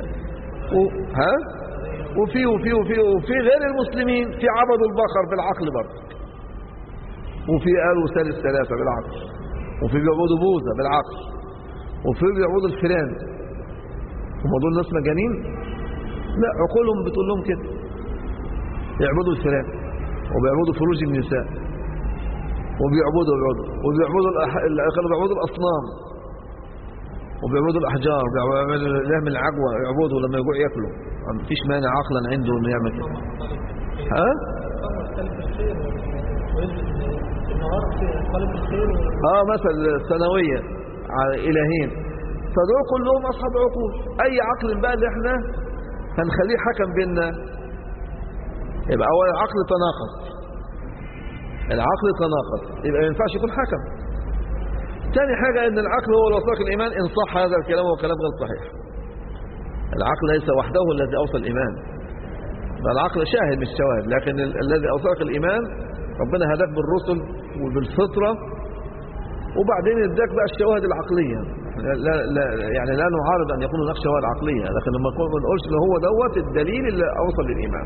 وفي غير المسلمين، في عبد البقر بالعقل برضه، وفي قالوا ثالث ثلاثة بالعقل، وفي بيعبدوا بوذا بالعقل، وفي بيعبدوا الفيران. هم دول ناس مجانين؟ لا، عقولهم بتقول لهم كده. يعبدوا الفيران وبيعبدوا فروج النساء وبيعبدوا الأصنام وبيعبدوا الأحجار، بيعمل العجوة يعبدوا لما يجوع ياكلوا. مفيش مانع عقلا عنده انه يعمل كده. مثل الثانوية على إلهين، فدول كلهم أصحاب عقول. أي عقل بقى اللي احنا هنخليه حكم بيننا؟ يبقى أول العقل تناقض، يبقى ما ينفعش يكون حكم. ثاني حاجة ان العقل هو الوثائق الإيمان، إن صح هذا الكلام هو كلام غير صحيح. العقل ليس وحده الذي أوصل الإيمان، بل العقل شاهد مش شواهد، لكن الذي أوصلك الإيمان ربنا هداك بالرسل وبالفطرة، وبعدين اداك بقى الشواهد العقلية. يعني لا نعارض أن يكون هناك شواهد عقلية، لكن لما ما نقولش ان هو دوت الدليل اللي أوصل للإيمان.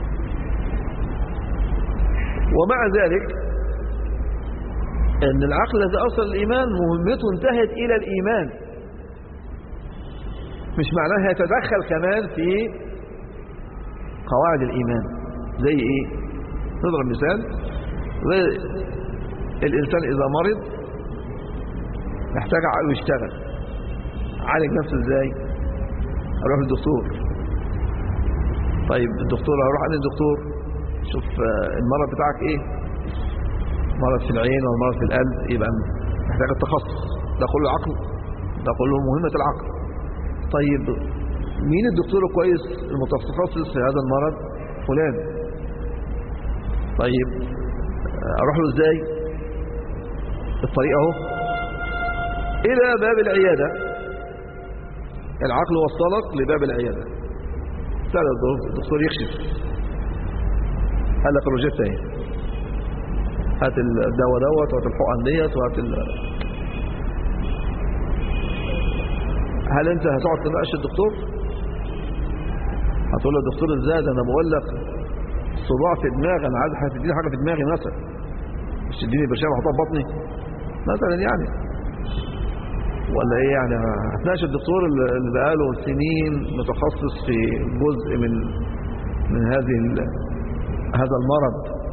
ومع ذلك ان العقل الذي أوصل للإيمان مهمته انتهت إلى الإيمان، مش معناها يتدخل كمان في قواعد الإيمان. زي إيه؟ نضرب مثال، زي الإنسان إذا مرض يحتاج عقله يشتغل، عالج نفسه إزاي؟ أروح للدكتور. طيب الدكتور هروح عند الدكتور، شوف المرض بتاعك إيه؟ مرض في العين ولا مرض في القلب، يبقى محتاج التخصص. ده كله عقل، ده كله مهمة العقل. طيب مين الدكتور الكويس المتخصص في هذا المرض؟ فلان. طيب اروح له ازاي؟ الطريق اهو الى باب العيادة. العقل وصلك لباب العيادة، سأل الدكتور يكشف، قال لك الروجيتا اهي، هات الدواء دوت وهات الحقن ديت وهات هل انت هتقعد تناقش الدكتور؟ هتقول له الدكتور ازاي ده انا بقول لك صداع في دماغي، انا عايز تديني حاجه في دماغي مثلا، مش تديني برشام احطها في بطني مثلا يعني، ولا ايه يعني؟ هتناقش الدكتور اللي بقاله سنين متخصص في جزء من هذا المرض،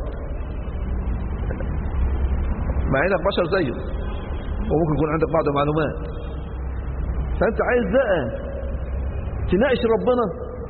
مع انك بشر زيه وممكن يكون عندك بعض المعلومات، فانت عايز بقى تناقش ربنا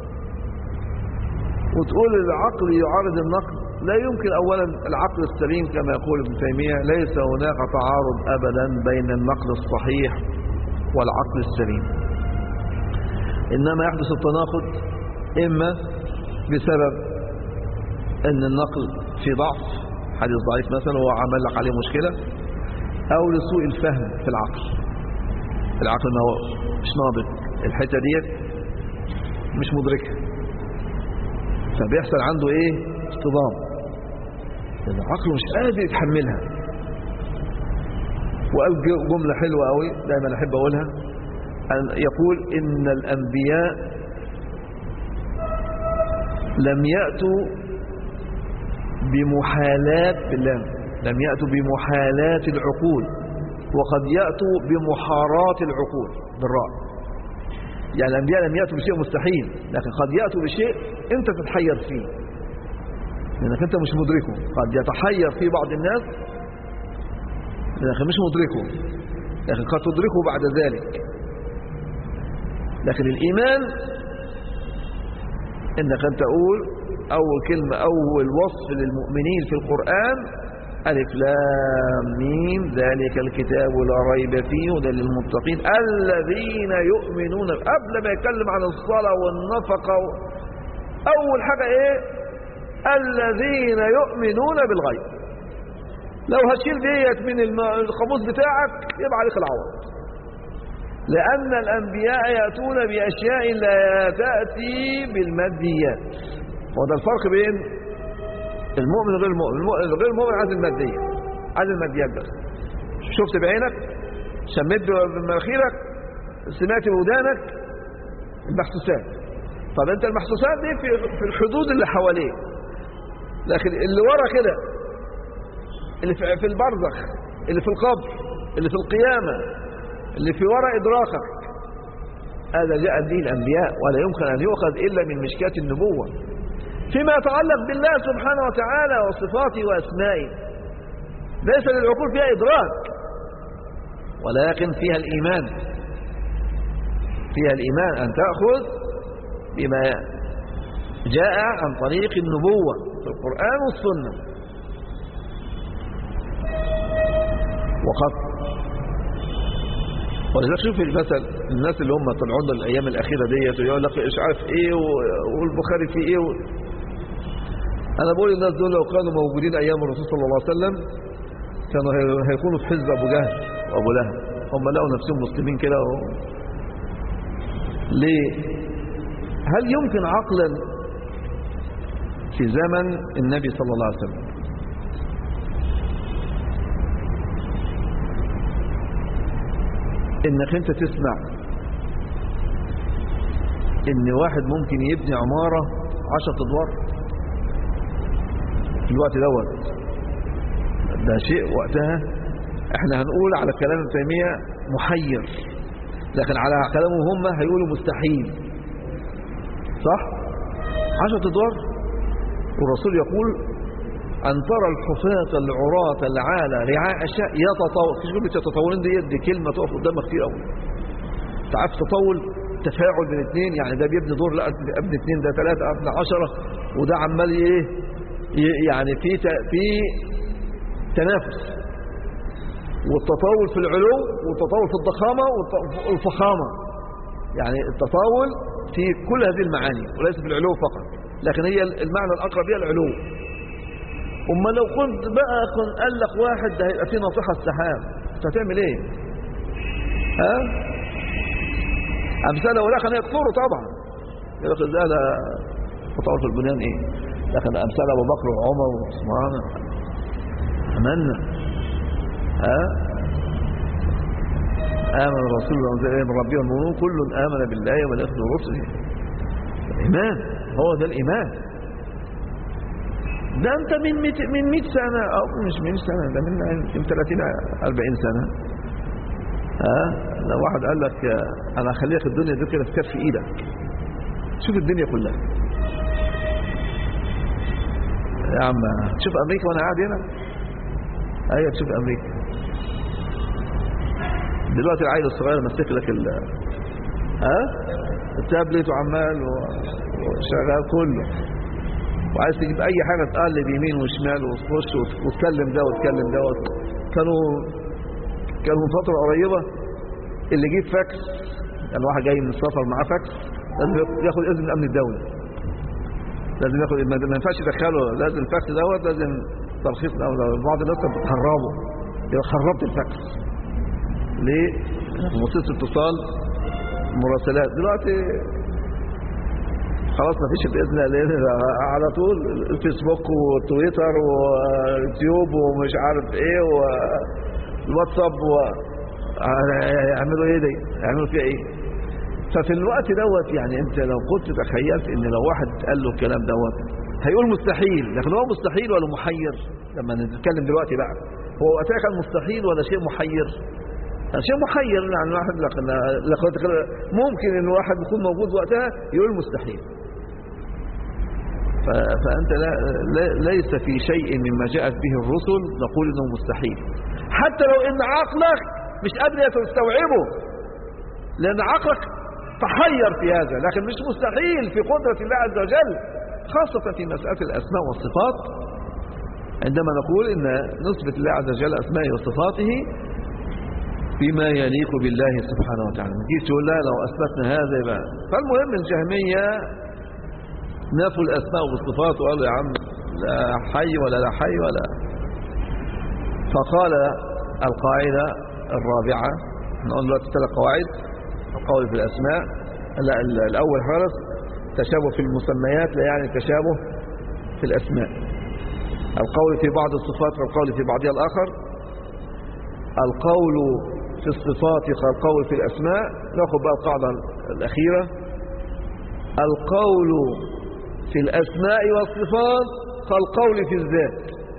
وتقول العقل يعارض النقل؟ لا يمكن. اولا العقل السليم كما يقول ابن تيمية ليس هناك تعارض ابدا بين النقل الصحيح والعقل السليم، انما يحدث التناقض اما بسبب ان النقل في ضعف، حديث ضعيف مثلا وهو عمل لك عليه مشكلة، او لسوء الفهم في العقل ما هو مش ناضج، الحتة ديت مش مدركها، فبيحصل عنده ايه؟ اصطدام، العقل مش قادر يتحملها. وقال جملة حلوة قوي دايما احب اقولها، أن يقول ان الانبياء لم يأتوا بمحالات بالله، لم يأتوا بمحالات العقول، وقد يأتوا بمحارات العقول بالراء. يعني الأنبياء لم يأتوا بشيء مستحيل، لكن قد يأتوا بشيء أنت تتحير فيه لأنك أنت مش مدركه. قد يتحير فيه بعض الناس لكن مش مدركه، لكن قد تدركه بعد ذلك. لكن الإيمان إنك أنت تقول أول كلمة، أول وصف للمؤمنين في القرآن ألف لام ميم ذلك الكتاب لا ريب فيه هدى للمتقين الذين يؤمنون. قبل ما يتكلم عن الصلاة والنفقة أول حاجة إيه؟ الذين يؤمنون بالغيب. لو هتشيل ديت من القاموس بتاعك يبقى عليك العوض، لأن الأنبياء يأتون بأشياء لا تأتي بالماديات. وده الفرق بين المؤمن وغير المؤمن. غير المؤمن عايز المادية، عايز الماديات بس. شفت بعينك، شميت بمناخيرك، سمعت بودانك، المحسوسات. طب انت المحسوسات دي في الحدود اللي حواليك، لكن اللي ورا كده، اللي في البرزخ، اللي في القبر، اللي في القيامة، اللي في ورا إدراكك، هذا جاء به الأنبياء ولا يمكن أن يؤخذ إلا من مشكاة النبوة. فيما يتعلق بالله سبحانه وتعالى وصفاته وأسمائه ليس للعقول فيها إدراك، ولكن فيها الإيمان. فيها الإيمان أن تأخذ بما جاء عن طريق النبوة في القرآن والسنة. ولذلك شوف المثل، الناس اللي هم طلعون الأيام الأخيرة ديت ويقول لك مش عارف إيه والبخاري فيه إيه أنا بقول الناس دول لو كانوا موجودين أيام الرسول صلى الله عليه وسلم كانوا هيكونوا في حزب أبو جهل وأبو لهب. هم لقوا نفسهم مسلمين كده ليه؟ هل يمكن عقلا في زمن النبي صلى الله عليه وسلم انك انت تسمع ان واحد ممكن يبني عمارة 10 ادوار في الوقت دوت؟ ده شيء وقتها احنا هنقول على كلام ابن تيمية محير، لكن على كلامهم هم هيقولوا مستحيل، صح؟ 10 ادوار. والرسول يقول أن ترى الحفاة العراة العالى رعاء الشاء يتطاول. مش كلمة يتطاولين دي كلمة تقف قدامك كتير قوي. تعرف تطول تفاعل بين اثنين، يعني ده بيبني دور، لا ابن اثنين، ده 3، ابن 10، وده عمال ايه يعني في تنافس. والتطاول في العلو والتطاول في الضخامة والفخامة، يعني التطاول في كل هذه المعاني وليس في العلو فقط، لكن هي المعنى الأقرب هي العلو. أما لو كنت بقى قال لك واحد ده هيبقى فيه ناطحة السحاب، انت هتعمل ايه؟ ها؟ أمثاله ولا كانوا يكفروا طبعا، يقول لك ازاي ده قطعوا في البنيان ايه؟ لكن أمثال أبو بكر وعمر وعثمان أمنا. ها؟ آمن الرسول وأنزل إليه من ربه والمؤمنون كل آمن بالله وملائكته ورسله. الإيمان هو ده الإيمان. ده أنت من 100 سنة أو مش من 100 سنة، ده من 30 40 سنة. لو واحد قال لك أنا هخليك الدنيا دي كده في كف إيدك، شوف الدنيا كلها يا عم. تشوف أمريكا وأنا قاعد هنا؟ أيوة تشوف أمريكا. دلوقتي العيل الصغير مسك لك التابلت وعمال وشغال كله، وعايز تجيب اي حاجه تقلب يمين وشمال وتخش وتكلم ده وتكلم ده. كانوا من فتره قريبه اللي يجيب فاكس، يعني واحد جاي من السفر معاه فاكس لازم ياخد اذن من الامن الدولي، لازم ياخد، ما ينفعش يدخله، لازم الفاكس دوت لازم ترخيص. بعض الناس بتخربه، يبقى خربت الفاكس ليه؟ مؤسسة اتصال مراسلات دلوقتي خلاص ما فيش بإذن الله، على طول الفيسبوك وتويتر ويوتيوب ومش عارف ايه والواتساب يعملوا ايه دي؟ يعملوا فيها ايه؟ ففي الوقت دوت يعني انت لو كنت تخيلت ان لو واحد قال له الكلام دوت هيقول مستحيل، لكن هو مستحيل ولا محير؟ لما نتكلم دلوقتي بقى، هو وقتها كان مستحيل ولا شيء محير؟ شيء محير يعني الواحد، ممكن ان واحد يكون موجود وقتها يقول مستحيل. فأنت ليس في شيء مما جاءت به الرسل نقول انه مستحيل، حتى لو ان عقلك مش قادر يستوعبه، لان عقلك تحير في هذا، لكن مش مستحيل في قدرة الله عز وجل، خاصة في مسألة الأسماء والصفات. عندما نقول ان نثبت الله عز وجل أسمائه وصفاته بما يليق بالله سبحانه وتعالى، نجي تقول لا لو أثبتنا هذا يبقى. فالمهم الجهمية نفوا الأسماء والصفات وقالوا يا عم لا حي ولا لا حي ولا. فقال القاعدة الرابعة، نقول له 3 قواعد: القول في الأسماء، لا الأول خالص تشابه في المسميات لا يعني تشابه في الأسماء، القول في بعض الصفات والقول في بعضها الآخر، القول في الصفات كالقول في الأسماء. نأخذ بقى القاعدة الأخيرة: القول في الأسماء والصفات كالقول في الذات.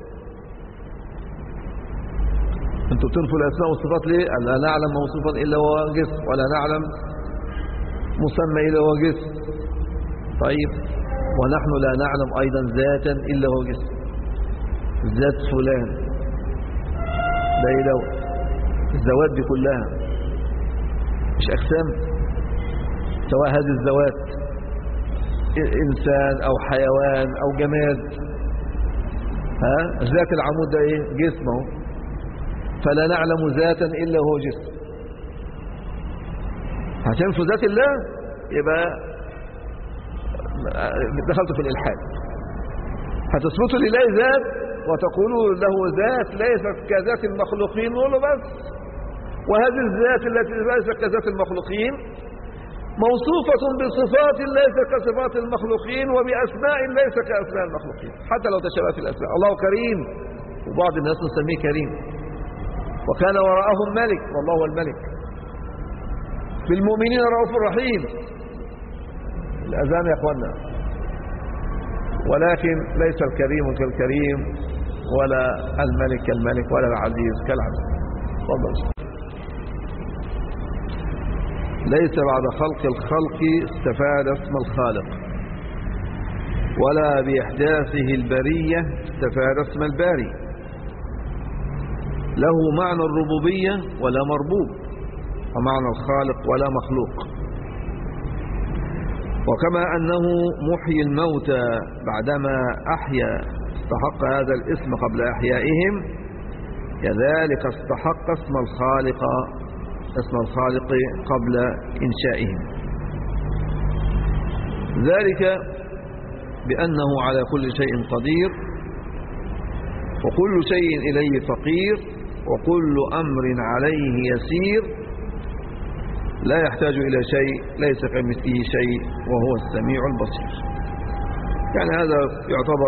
انتوا بتنفوا الأسماء والصفات ليه؟ لا نعلم موصوفا إلا هو جسم، ولا نعلم مسمى إلا هو جسم. طيب ونحن لا نعلم أيضا ذاتا إلا هو جسم، ذات فلان ده يدوت. الذوات دي كلها مش أجسام، سواء هذه الذوات إنسان أو حيوان أو جماد. ذات العمود ده إيه؟ جسمه، فلا نعلم ذاتا إلا هو جسم. هتنفوا ذات الله يبقى دخلت في الإلحاد. هتثبتوا لله ذات وتقولوا له ذات ليست كذات المخلوقين، نقولوا بس وهذه الذات التي ليست كذات المخلوقين موصوفة بصفات ليس كصفات المخلوقين وبأسماء ليس كأسماء المخلوقين، حتى لو تشابه في الأسماء. الله كريم وبعض الناس نسميه كريم، وكان وراءهم ملك والله هو الملك، بالمؤمنين رؤوف رحيم. الأذان يا أخوانا، ولكن ليس الكريم كالكريم ولا الملك كالملك ولا العزيز كالعزيز. تفضل. ليس بعد خلق الخلق استفاد اسم الخالق، ولا بإحداثه البرية استفاد اسم الباري. له معنى الربوبية ولا مربوب، ومعنى الخالق ولا مخلوق. وكما أنه محيي الموتى بعدما أحيا استحق هذا الاسم قبل إحيائهم، كذلك استحق اسم الخالق قبل إنشائهم، ذلك بأنه على كل شيء قدير وكل شيء إليه فقير وكل أمر عليه يسير لا يحتاج إلى شيء ليس كمثله شيء وهو السميع البصير. يعني هذا يعتبر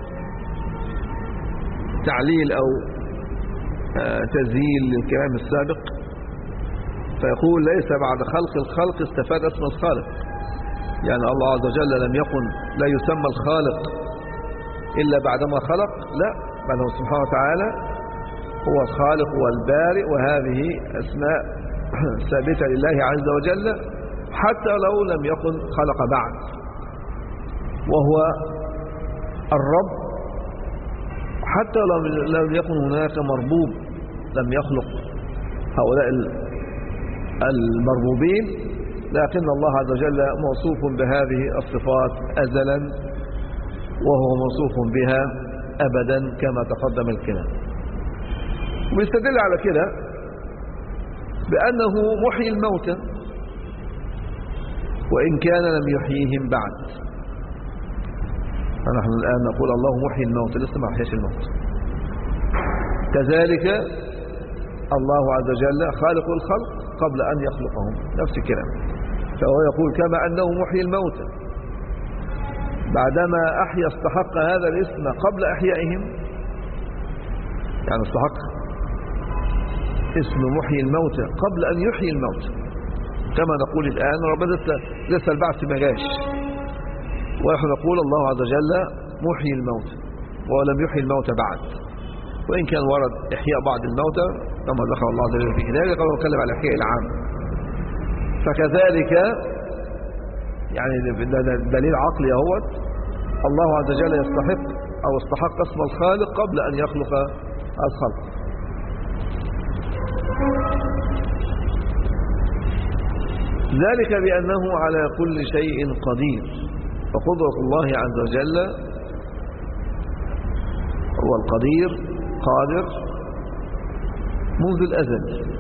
تعليل أو تزييل للكلام السابق، فيقول ليس بعد خلق الخلق استفاد اسم الخالق. يعني الله عز وجل لم يكن لا يسمى الخالق إلا بعدما خلق، لا، بل هو سبحانه وتعالى هو الخالق والبارئ، وهذه أسماء ثابتة لله عز وجل حتى لو لم يكن خلق بعد، وهو الرب حتى لو لم يكن هناك مربوب، لم يخلق هؤلاء المربوبين، لكن الله عز وجل موصوف بهذه الصفات أزلا وهو موصوف بها أبدا كما تقدم الكلام. ويستدل على كده بأنه محيي الموتى وإن كان لم يحييهم بعد. فنحن الآن نقول الله محيي الموتى، لسه ما أحياش الموت. كذلك الله عز وجل خالق الخلق قبل أن يخلقهم، نفس الكلام. فهو يقول كما أنه محيي الموتى بعدما أحيا استحق هذا الاسم قبل أحيائهم، يعني استحق اسم محيي الموتى قبل أن يحيي الموتى، كما نقول الآن ربنا لسه البعث ما جاش، ونحن نقول الله عز وجل محيي الموتى ولم يحيي الموتى بعد، وإن كان ورد إحياء بعض الموتى كما ذكر الله عز وجل في كتابه قبل أن نتكلم على الإحياء العام. فكذلك يعني دليل عقلي اهوت، الله عز وجل يستحق أو استحق اسم الخالق قبل أن يخلق الخلق. ذلك بأنه على كل شيء قدير، فقدرة الله عز وجل هو القدير قادر منذ الأزل.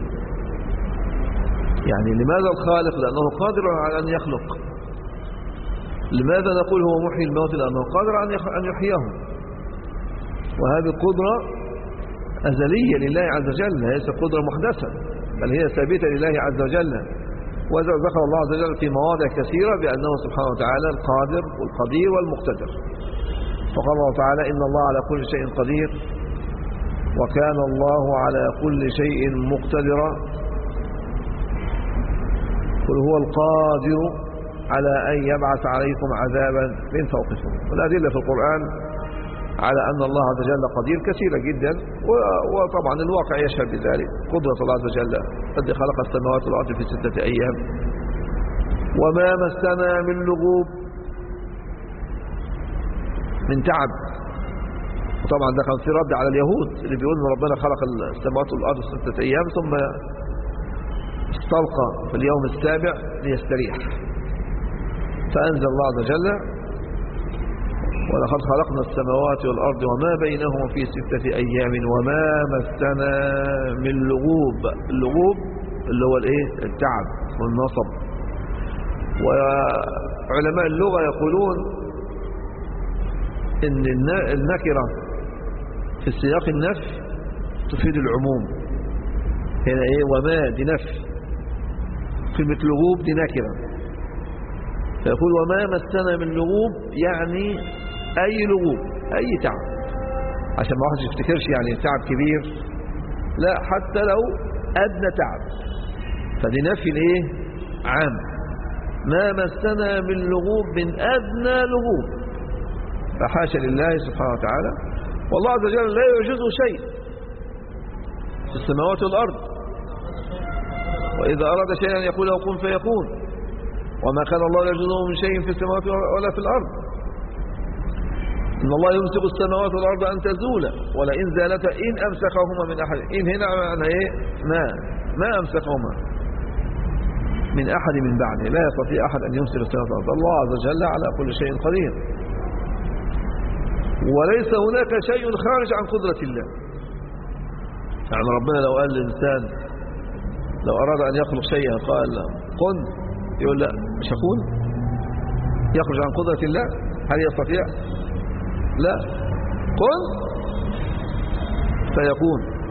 يعني لماذا الخالق؟ لأنه قادر على أن يخلق. لماذا نقول هو محيي الموت؟ لأنه قادر أن يحييهم، وهذه القدرة أزلية لله عز وجل، ليست قدرة محدثة بل هي ثابتة لله عز وجل. وذكر الله عز وجل في مواضع كثيرة بأنه سبحانه وتعالى القادر والقدير والمقتدر. فقال الله تعالى إن الله على كل شيء قدير وكان الله على كل شيء مقتدرا، قل هو القادر على أن يبعث عليكم عذابا من فوقكم. والأدلة في القرآن على أن الله عز وجل قدير كثيرة جدا، وطبعا الواقع يشهد بذلك. قدرة الله عز وجل الذي خلق السماوات والأرض في 6 أيام وما مسنا من لغوب، من تعب. وطبعا ده كان في رد على اليهود اللي بيقول ان ربنا خلق السماوات والأرض في 6 أيام ثم استلقى في اليوم السابع ليستريح، فأنزل الله عز وجل ولقد خلقنا السماوات والأرض وما بينهما في 6 أيام وما مسنا من لغوب. اللغوب اللي هو الايه؟ التعب والنصب. وعلماء اللغة يقولون ان النكرة في سياق النفي تفيد العموم. هنا ايه؟ وما دي نفي، كلمة لغوب دي نكرة، فيقول وما مسنا من لغوب يعني أي لغوب، أي تعب، عشان ما واحد يفتكرش يعني تعب كبير، لا، حتى لو أدنى تعب، فدي نفي الايه؟ عام. ما مسنا من لغوب، من أدنى لغوب، فحاشا لله سبحانه وتعالى. والله عز وجل لا يعجزه شيء في السماوات والأرض، وإذا أراد شيئا يقول له كن فيكون، وما كان الله يعجزه من شيء في السماوات ولا في الأرض. إن الله يمسك السماوات والأرض أن تزولا ولئن زالتا إن أمسكهما من أحد. إن هنا معنى إيه؟ ما أمسكهما من أحد من بعده، لا يستطيع أحد أن يمسك السماوات والأرض. الله عز وجل على كل شيء قدير، وليس هناك شيء خارج عن قدرة الله. يعني ربنا لو قال للإنسان، لو أراد أن يخلق شيئا قال كن، يقول لا مش هكون، يخرج عن قدرة الله؟ هل يستطيع؟ لا، كن فيكون.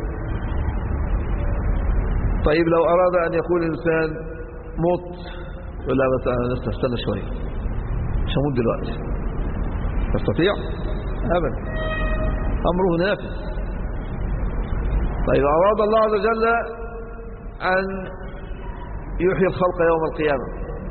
طيب لو أراد أن يقول الإنسان موت، يقول لا بس أنا لسه استنى شوية، مش هموت دلوقتي. تستطيع؟ أبدا، أمره نافذ. طيب أراد الله عز وجل أن يحيي الخلق يوم القيامة،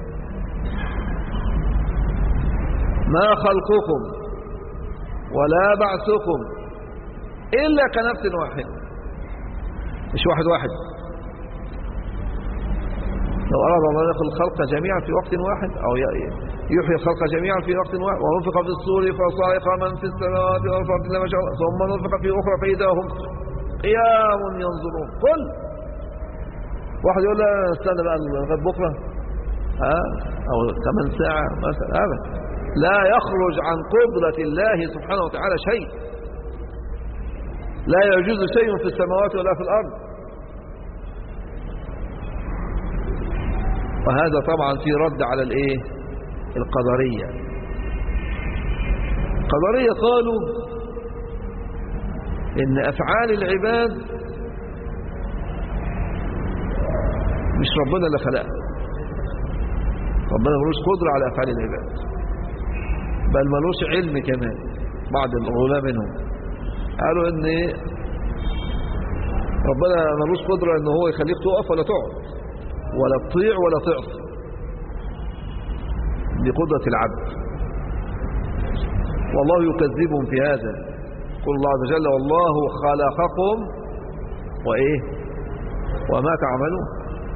ما خلقكم ولا بعثكم إلا كنفس واحد، مش واحد واحد. لو أراد الله أن يخلق الخلق جميعا في وقت واحد، أو يحيي الخلق جميعا في وقت واحد، ونفخ في الصور فصائق من في السماوات والأرض إلا ما شاء الله، ثم نفخ في أخرى فإذا هم قيام ينظرون. قل واحد يقول لا استنى بقى لغاية بكرة أو 8 ساعة مثلا، هذا لا يخرج عن قدرة الله سبحانه وتعالى شيء، لا يجوز شيء في السماوات ولا في الأرض. وهذا طبعا في رد على الايه؟ القدرية. القدرية قالوا ان افعال العباد مش ربنا اللي خلقها، ربنا ملوش قدرة على افعال العباد، بل ملوش علم كمان. بعض العلماء منهم قالوا ان ربنا ملوش قدرة ان هو يخليك تقف ولا تقعد ولا تطيع ولا تعصي، بقدرة العبد. والله يكذبهم في هذا، يقول الله عز وجل والله خلقكم وإيه وما تعملون.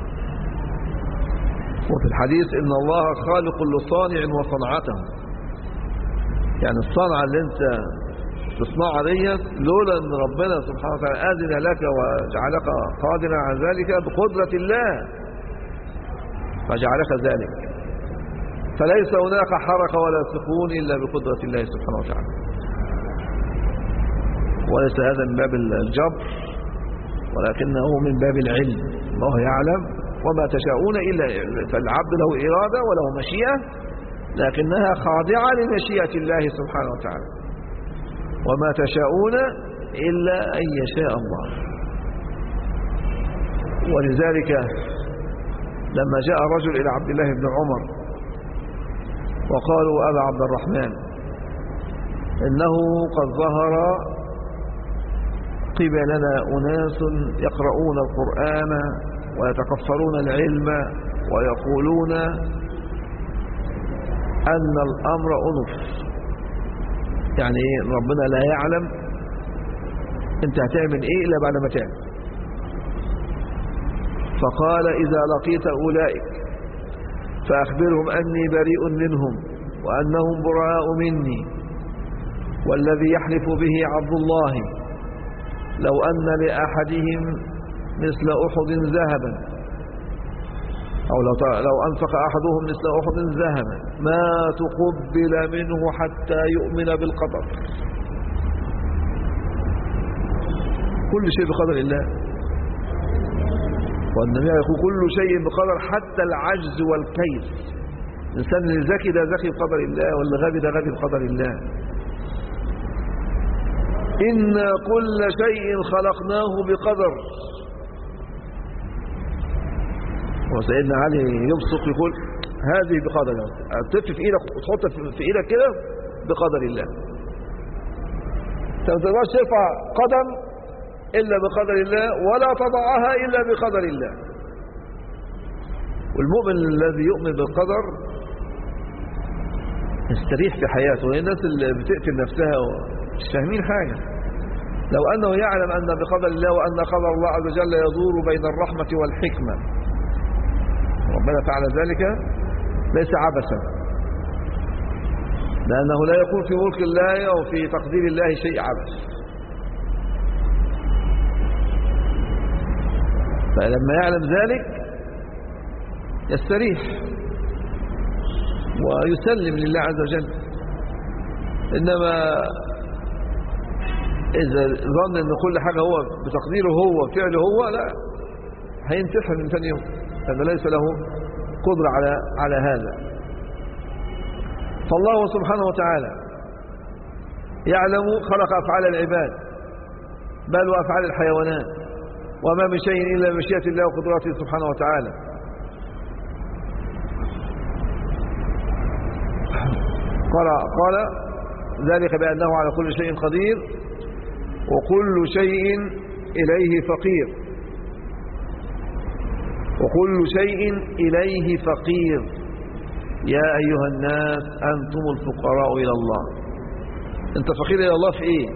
وفي الحديث إن الله خالق لصانع وصنعته، يعني الصنعة اللي انت تصنعها ديت لولا ان ربنا سبحانه وتعالى أذن لك وجعلك قادرا على ذلك بقدرة الله فجعلك ذلك، فليس هناك حركة ولا سكون إلا بقدرة الله سبحانه وتعالى. وليس هذا من باب الجبر، ولكنه من باب العلم. الله يعلم وما تشاءون إلا، فالعبد له إرادة وله مشيئة، لكنها خاضعة لمشيئة الله سبحانه وتعالى. وما تشاءون إلا أن يشاء الله. ولذلك لما جاء رجل إلى عبد الله بن عمر وقالوا أبا عبد الرحمن إنه قد ظهر قبلنا أناس يقرؤون القرآن ويتكفرون العلم ويقولون أن الأمر أنف، يعني ربنا لا يعلم أنت هتعمل إيه إلا بعد ما تعمل. فقال إذا لقيت أولئك فأخبرهم أني بريء منهم وأنهم براء مني، والذي يحلف به عبد الله لو أن لأحدهم مثل أحد ذهبا، أو لو أنفق أحدهم مثل أحد ذهبا ما تقبل منه حتى يؤمن بالقدر. كل شيء بقدر الله، والنبي يقول كل شيء بقدر حتى العجز والكيس. الإنسان اللي ذكي ده ذكي بقدر الله، واللي غبي ده غبي بقدر الله. إن كل شيء خلقناه بقدر. وسيدنا علي يبصق يقول هذه بقدر الله، تلف في ايدك وتحط في ايدك كده بقدر الله. انت ما تقدرش ترفع قدم الا بقدر الله، ولا تضعها الا بقدر الله. والمؤمن الذي يؤمن بالقدر يستريح في حياته. هي الناس اللي بتقتل نفسها مش فاهمين حاجه. لو انه يعلم ان بقدر الله وان قدر الله عز وجل يدور بين الرحمه والحكمه، ربنا فعل ذلك ليس عبثا، لأنه لا يكون في ملك الله أو في تقدير الله شيء عبث. فلما يعلم ذلك يستريح ويسلم لله عز وجل. إنما إذا ظن أن كل حاجة هو بتقديره هو وفعله هو، لا، هينتحر من ثاني يوم، لأنه ليس له قدرة على هذا. فالله سبحانه وتعالى يعلم خلق أفعال العباد بل وأفعال الحيوانات، وما من شيء إلا بمشيئة الله وقدرته سبحانه وتعالى. قال ذلك بأنه على كل شيء قدير وكل شيء إليه فقير، وكل شيء إليه فقير. يا أيها الناس أنتم الفقراء إلى الله. أنت فقير إلى الله في إيه؟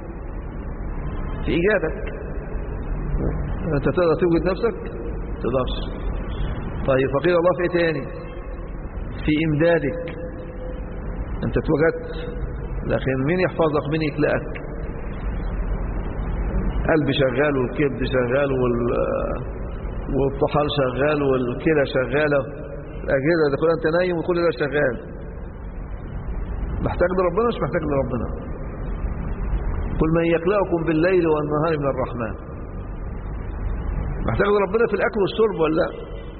في إيجادك. أنت تقدر توجد نفسك؟ تقدرش. طيب فقير إلى الله في إيه تاني؟ في إمدادك. أنت اتوجدت، لكن مين يحفظك؟ مين يكلأك؟ قلب شغال والكبد شغال والطحال شغال والكلى شغالة، الأجهزة ده كلها أنت نايم وكل ده شغال. محتاج لربنا مش محتاج لربنا؟ قل من يكلأكم بالليل والنهار من الرحمن. محتاج لربنا في الأكل والشرب ولا لا؟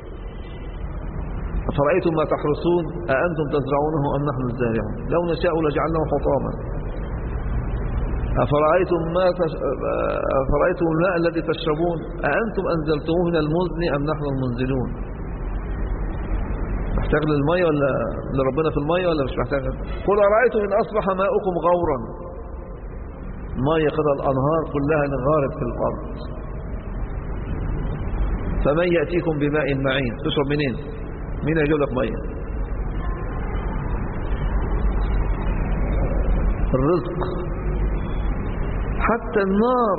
أفرأيتم ما تحرثون أأنتم تزرعونه أم نحن الزارعون لو نشاء لجعلناه حطاما. أفرأيتم الماء الذي تشربون أأنتم أنزلتموه من المزن أم نحن المنزلون. محتاج للمية ولا لربنا في المية ولا مش محتاج؟ قل أرأيتم إن أصبح ماؤكم غورا. مية كده الأنهار كلها انغارت في الأرض، فمن يأتيكم بماء معين؟ تشرب منين؟ مين يجيب لك مية؟ الرزق. حتى النار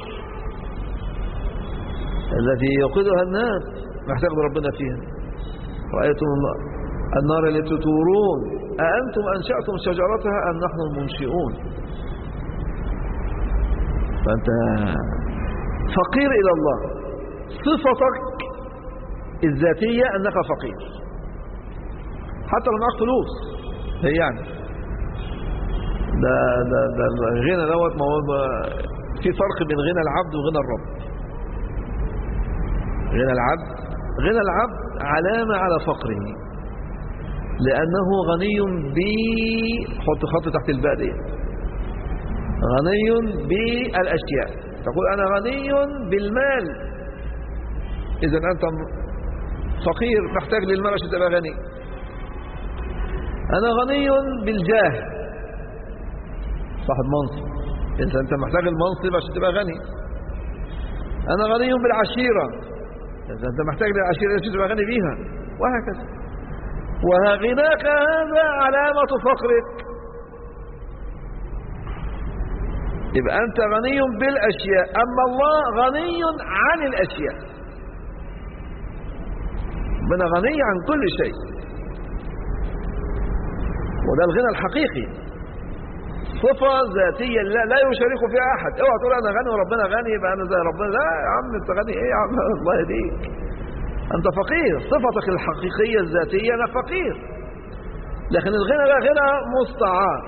التي يوقدها الناس محتاج ربنا فيها. رأيتم النار التي تورون أأنتم أنشأتم شجرتها أم نحن المنشئون. فأنت فقير إلى الله. صفتك الذاتية أنك فقير حتى لو معك فلوس. هي يعني ده الغنى دوت في فرق بين غنى العبد وغنى الرب. غنى العبد علامة على فقره، لأنه غني حط خط تحت الباء دي، غني بالأشياء. تقول أنا غني بالمال، إذا أنت فقير محتاج للمال عشان تبقى غني. أنا غني بالجاه، صاحب منصب، إذا أنت محتاج المنصب عشان تبقى غني. أنا غني بالعشيرة، إذا أنت محتاج للعشيرة عشان تبقى غني بيها، وهكذا. وغناك هذا علامة فقرك. يبقى أنت غني بالأشياء، أما الله غني عن الأشياء. ربنا غني عن كل شيء، وده الغنى الحقيقي. صفة ذاتية لا يشارك فيها أحد. اوعى تقول أنا غني وربنا غني يبقى أنا زي ربنا. لا يا عم، أنت غني إيه يا عم؟ الله يهديك، أنت فقير. صفتك الحقيقية الذاتية أنا فقير، لكن الغنى ده غنى مستعار.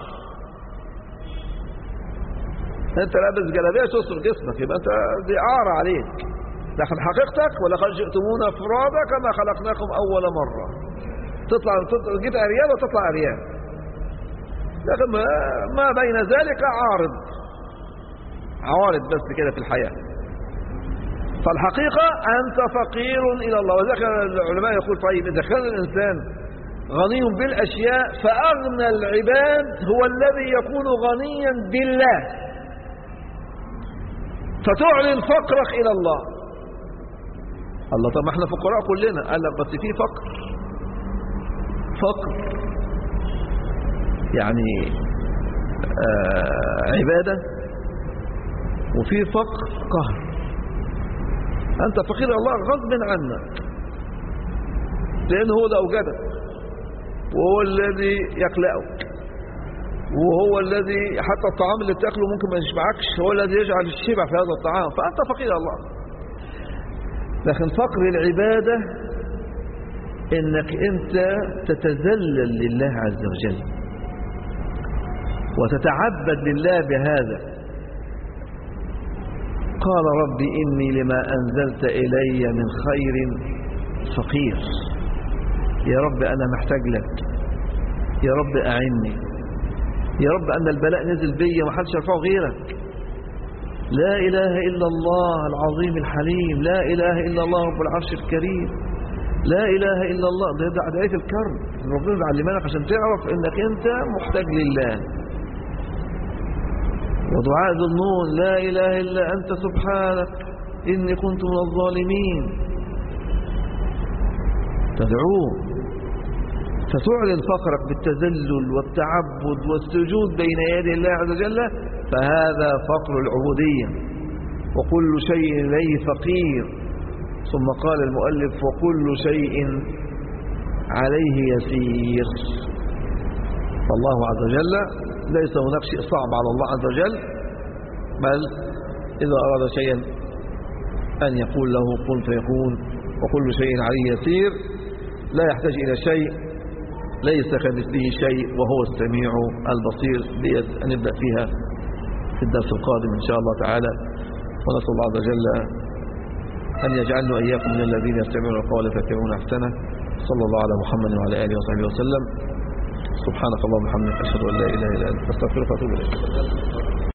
أنت لابس جلابية تستر جسمك، يبقى أنت دي عار عليك، لكن حقيقتك ولقد جئتمونا فرادا كما خلقناكم أول مرة. تطلع جيت أريان وتطلع أريان، لكن ما بين ذلك عوارض بس كده في الحياة. فالحقيقة أنت فقير إلى الله. وذلك العلماء يقول طيب إذا كان الإنسان غني بالأشياء فأغنى العباد هو الذي يكون غنيا بالله، فتعلن فقرك إلى الله. الله طب ما احنا فقراء كلنا. قال لك بس في فقر يعني عبادة، وفي فقر قهر. أنت فقير الله غصب عنك، لأنه هو ده أوجدك، وهو الذي يخلقك، وهو الذي حتى الطعام اللي بتاكله ممكن ما يشبعكش، هو الذي يجعل الشبع في هذا الطعام. فأنت فقير الله. لكن فقر العبادة إنك أنت تتذلل لله عز وجل وتتعبد لله بهذا. قال ربي إني لما أنزلت إلي من خير فقير. يا رب أنا محتاج لك، يا رب أعني، يا رب أن البلاء نزل بي وما حدش يرفعه غيرك. لا إله إلا الله العظيم الحليم، لا إله إلا الله رب العرش الكريم، لا إله إلا الله. ده آية الكرم ربنا بيعلمك عشان تعرف إنك أنت محتاج لله. ودعاء ذو النون لا إله إلا أنت سبحانك إني كنت من الظالمين. تدعوه فتعلن فقرك بالتذلل والتعبد والسجود بين يدي الله عز وجل، فهذا فقر العبودية. وكل شيء إليه فقير. ثم قال المؤلف وكل شيء عليه يسير. فالله عز وجل ليس هناك شيء صعب على الله عز وجل، بل إذا أراد شيئا أن يقول له كن فيكون. وكل شيء عليه يسير، لا يحتاج إلى شيء، ليس كمثله شيء وهو السميع البصير. نبدأ فيها في الدرس القادم إن شاء الله تعالى. ونسأل الله عز وجل أن يجعلنا إياكم من الذين يستمعون القول فيتبعون أحسنه. صلى الله على محمد وعلى آله وصحبه وسلم. سبحانك اللهم وبحمدك أشهد أن لا إله إلا أنت أستغفرك وأتوب إليك.